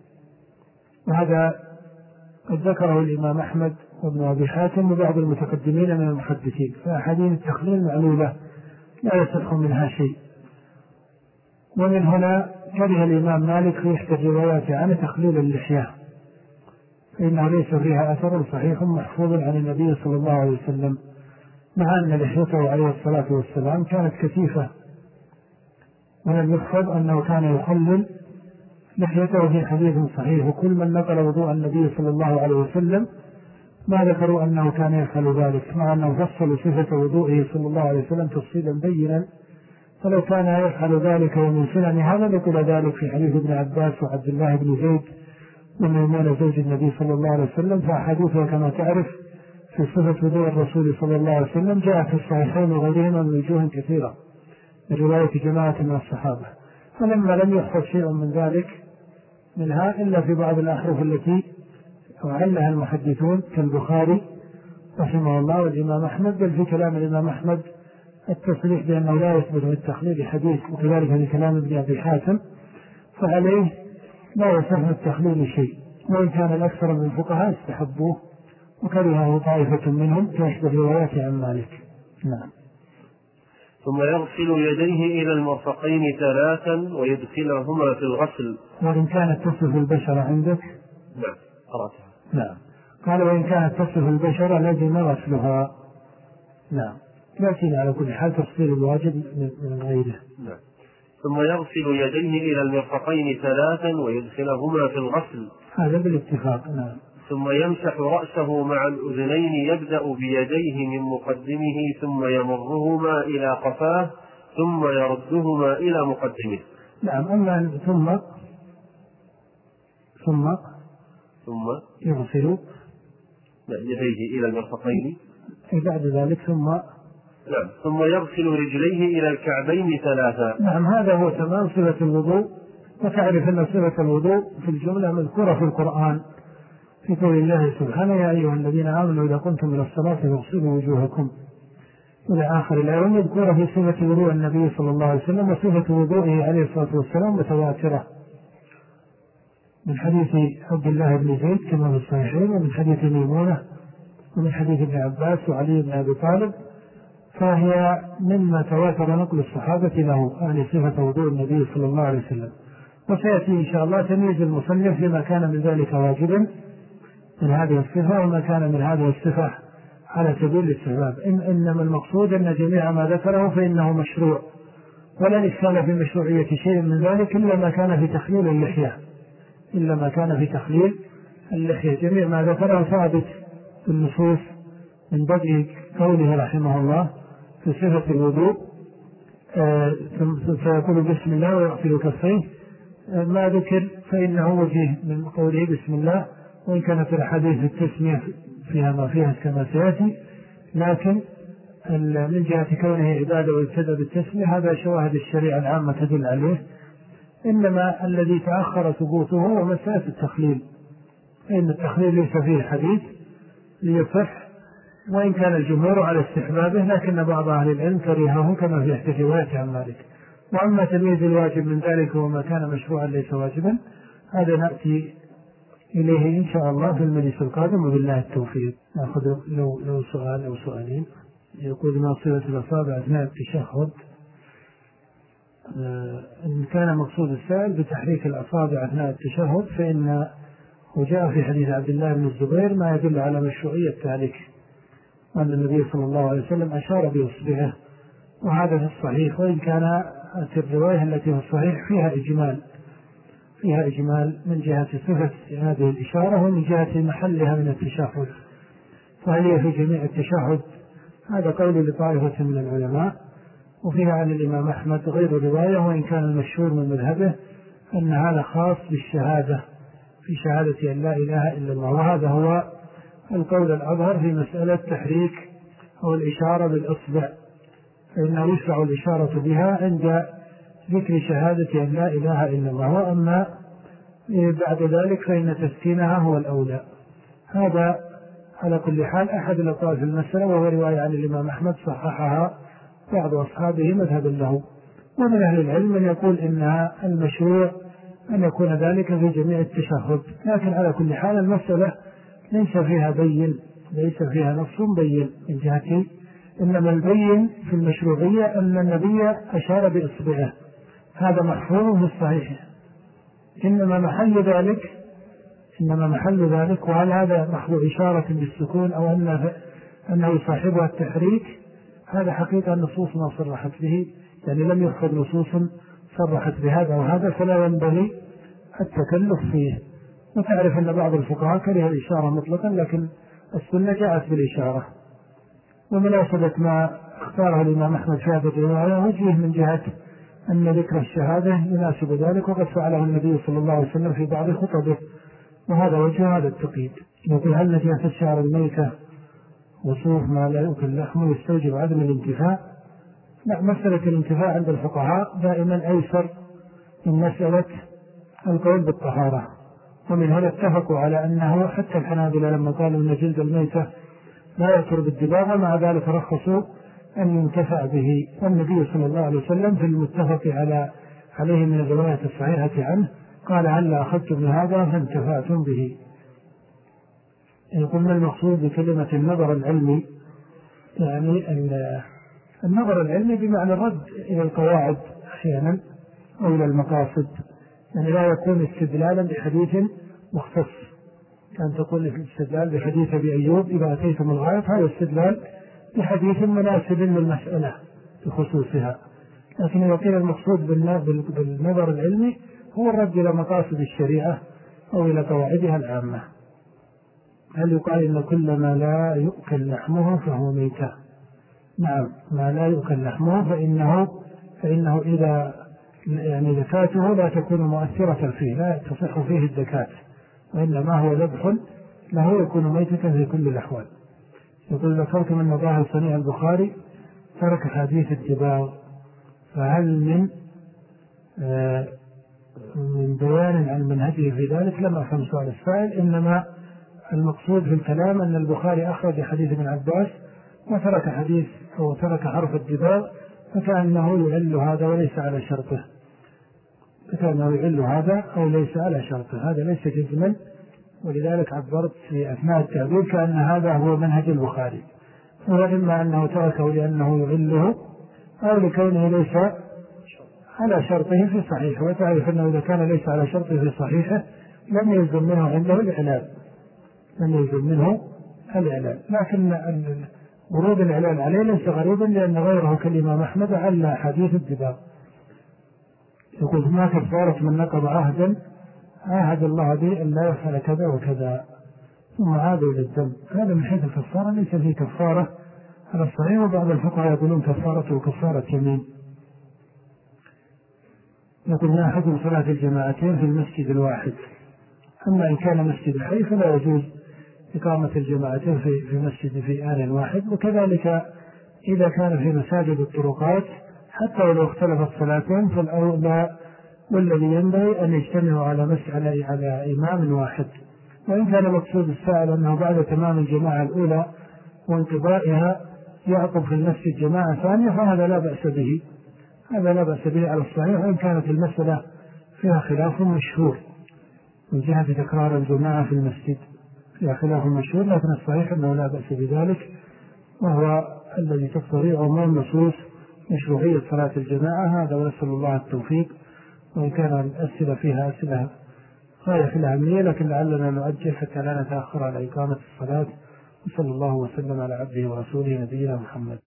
وهذا قد ذكره الإمام أحمد وابن أبي حاتم وبعض المتقدمين من المحدثين، فأحاديث التخليل معلولة لا يصح منها شيء. ومن هنا كره الإمام مالك في إحدى الروايات عن تخليل اللحية، فإنه ليس فيها أثر صحيح محفوظ عن النبي صلى الله عليه وسلم، مع أن لحيته عليه الصلاة والسلام كانت كثيفة، ولم يحفظ أنه كان يخلل لحيته في حديث صحيح. وكل من نقل وضوء النبي صلى الله عليه وسلم ما ذكروا أنه كان يفعل ذلك، مع أنه فصلوا صفة وضوئه صلى الله عليه وسلم تفصيلا بينا، فلو كان يفعل ذلك ومن سنن هذا لقل ذلك في حديث ابن عباس وعبد الله بن زيد وميمونة زوج النبي صلى الله عليه وسلم. فأحاديثها كما تعرف في صفة وضوء الرسول صلى الله عليه وسلم جاء في الصحيحين وغيرهما من وجوه كثيرة من رواية جماعة من الصحابة، فلما لم يحفظ شيء من ذلك منها إلا في بعض الأحرف التي أعلها المحدثون كالبخاري رحمه الله والإمام أحمد، بل في كلام الإمام أحمد التصريح بأنه لا يثبت في التخليل حديث، وكذلك في كلام ابن أبي حاتم، فعليه لا يصح التخليل شيء، وإن كان الأكثر من الفقهاء استحبوه وكرهه طائفة منهم كإحدى الروايات عن مالك. نعم. ثم يغسل يديه إلى المرفقين ثلاثا ويدخلهما في الغسل. وإن كانت تصف البشرة عندك؟ نعم قرأتها. نعم. قال وإن كانت تصف البشرة لازم غسلها. نعم. لكن على كل حال تفصيل الواجب من غيره. نعم. ثم يغسل يديه إلى المرفقين ثلاثا ويدخلهما في الغسل، هذا بالاتفاق. نعم. ثم يمسح رأسه مع الأذنين، يبدأ بيديه من مقدمه ثم يمرهما إلى قفاه ثم يردهما إلى مقدمه. نعم. أما ثم ثم ثم يغسل يديه إلى المرفقين، بعد ذلك ثم نعم ثم يغسل رجليه إلى الكعبين ثلاثا. نعم. هذا هو تمام صفة الوضوء. وتعرف أن صفة الوضوء في الجملة مذكورة في القرآن في قول الله سبحانه يا أيها الذين آمنوا إذا قمتم إلى الصلاة فاغسلوا وجوهكم إلى آخر الآية، مذكورة في صفة وضوء النبي صلى الله عليه وسلم. وصفة وضوءه عليه الصلاة والسلام متواترة من حديث عبد الله بن زيد كما في الصحيحين، ومن حديث ميمونة، ومن حديث ابن عباس وعلي بن أبي طالب، فهي مما تواتر نقل الصحابة له عن صفة وضوء النبي صلى الله عليه وسلم. وسيأتي إن شاء الله تمييز المصنف لما كان من ذلك واجبا من هذه الصفة وما كان من هذه الصفة على سبيل الاستحباب. إن إنما المقصود أن جميع ما ذكره فإنه مشروع، ولا إشكال في مشروعية شيء من ذلك إلا ما كان في تخليل اللحية إلا ما كان في تخليل اللحية. جميع ما ذكره ثابت بالنصوص من بدء قوله رحمه الله في صفة الوضوء فيقول بسم الله ويغسل كفيه. ما ذكر فإنه وجيه من قوله بسم الله، وإن كانت الحديث التسمية فيها ما فيها كما سيأتي، لكن من جهة كونه عبادة ويبتدأ بالتسمية هذا شواهد الشريعة العامة تدل عليه. إنما الذي تأخر ثبوته هو مسألة التخليل، فإن التخليل ليس فيه حديث ليصح، وإن كان الجمهور على استحبابه، لكن بعض أهل العلم كرهه كما في إحدى الروايات عن مالك. وأما تمييز الواجب من ذلك وما كان مشروعا ليس واجبا هذا نأتي إليه إن شاء الله في المجلس القادم، وبالله التوفيق. نأخذ لو, لو سؤال أو سؤالين. يقول ما صلة الأصابع أثناء التشهد؟ إن كان مقصود السائل بتحريك الأصابع أثناء التشهد فإن وجاء في حديث عبد الله بن الزبير ما يدل على مشروعية ذلك، أن النبي صلى الله عليه وسلم أشار بإصبعه، وهذا في الصحيح، وإن كان في الرواية التي في الصحيح فيها إجمال فيها إجمال من جهة صفة هذه الإشارة ومن جهة محلها من التشهد، فهل هي في جميع التشهد؟ هذا قول لطائفة من العلماء، وفيها عن الإمام أحمد غير رواية، وإن كان المشهور من مذهبه أن هذا خاص بالشهادة في شهادة أن لا إله إلا الله، وهذا هو القول الأظهر في مسألة تحريك أو الإشارة بالإصبع، فإنه يشرع الإشارة بها عند ذكر شهادة أن لا إله إلا الله، وأما بعد ذلك فإن تسكينها هو الأولى. هذا على كل حال أحد الأقوال في المسألة، وهو رواية عن الإمام أحمد صححها بعض أصحابه مذهبا له، ومن أهل العلم من يقول إنها المشروع أن يكون ذلك في جميع التشهد، لكن على كل حال المسألة ليس فيها بين ليس فيها نص بين من جهة، إنما البين في المشروعية أن النبي أشار بإصبعه، هذا محفوظ في الصحيح، إنما محل ذلك إنما محل ذلك وهل هذا محل إشارة بالسكون أو أنه, أنه يصاحبها التحريك، هذا حقيقة النصوص ما صرحت به، يعني لم يذكر نصوص صرحت بهذا وهذا، فلا ينبغي التكلف فيه. وتعرف أن بعض الفقهاء كره الإشارة مطلقا، لكن السنة جاءت بالإشارة، ومناسبة ما اختاره الإمام أحمد في هذه الرواية وجه من جهة أن ذكر الشهادة يناسب ذلك، وقد فعله النبي صلى الله عليه وسلم في بعض خطبه، وهذا وجه هذا التقييد. يقول هل نجاسة الشعر الميتة وصوف ما لا يؤكل لحمه يستوجب عدم الانتفاع؟ لا، مسألة الانتفاع عند الفقهاء دائما أيسر من مسألة القول بالطهارة، ومن هنا اتفقوا على أنه حتى الحنابلة لما قالوا أن جلد الميتة لا يأثر بالدباغ، مع ذلك رخصوا أن ينتفع به، والنبي صلى الله عليه وسلم في المتفق على عليه من الرواية الصحيحة عنه قال هل أخذتم هذا فانتفعتم به. يقول ما المقصود بكلمة النظر العلمي؟ يعني النظر العلمي بمعنى الرد إلى القواعد أحيانا أو إلى المقاصد، يعني لا يكون استدلالا بحديث مختص، كان تقول الاستدلال بحديث أبي أيوب إذا أتيتم الغاية، هذا استدلال بحديث مناسب للمسألة بخصوصها، لكن إذا قيل المقصود بالنظر العلمي هو الرد إلى مقاصد الشريعة أو إلى قواعدها العامة. هل يقال إن كل ما لا يؤكل لحمه فهو ميتة؟ نعم، ما لا يؤكل لحمه فإنه, فإنه إذا يعني ذكاته لا تكون مؤثرة فيه، لا تصح فيه الذكاة، وإنما هو ذبح له يكون ميتة في كل الأحوال. يقول ذكرتم أن ظاهر صنيع البخاري ترك حديث الدباغ، فهل من آه من بيان عن منهجه في ذلك؟ لم أفهم سؤال السائل، إنما المقصود في الكلام أن البخاري أخرج حديث ابن عباس وترك حديث أو ترك حرف الدباغ، فكأنه يعل هذا وليس على شرطه، فكأنه يعل هذا أو ليس على شرطه، هذا ليس جزما، ولذلك عبرت في أثناء التعبير كأن هذا هو منهج البخاري، هو إما أنه تركه لأنه يعله أو لكونه ليس على شرطه في صحيحه، وتعرف أنه إذا كان ليس على شرطه في صحيحه لم يلزم منه عنده الإعلان لم يلزم منه الإعلان لكن ورود الإعلان عليه ليس غريبا، لأن غيره كالإمام أحمد على حديث الدباغ. يقول ما كفارة من نقض عهدا عاهد الله به أن لا يفعل كذا وكذا ثم عاد إلى الذنب؟ هذا من حيث الكفارة ليس فيه كفارة على الصحيح، وبعض الفقهاء يقولون كفارته كفارة يمين. يقول ما حكم صلاة الجماعتين في المسجد الواحد؟ أما إن كان مسجد حي فلا يجوز إقامة الجماعتين في في مسجد في آن واحد، وكذلك إذا كان في مساجد الطرقات حتى ولو اختلفت صلاتين فالأولى والذي ينبغي أن يجتمعوا على مسألة على إمام واحد. وإن كان مقصود السائل أنه بعد تمام الجماعة الأولى وانقضائها يعقب في المسجد جماعة ثانية فهذا لا بأس به هذا لا بأس به على الصحيح، وإن كانت المسألة فيها خلاف مشهور من جهة تكرار الجماعة في المسجد فيها خلاف مشهور، لكن الصحيح أنه لا بأس بذلك، وهو الذي تقتضي عموم نصوص مشروعية صلاة الجماعة. هذا ونسأل الله التوفيق، وإن كان الأسئلة فيها أسئلة غاية في الأهمية، لكن لعلنا نؤجل حتى لا نتأخر على إقامة الصلاة. وصلى الله وسلم على عبده ورسوله نبينا محمد.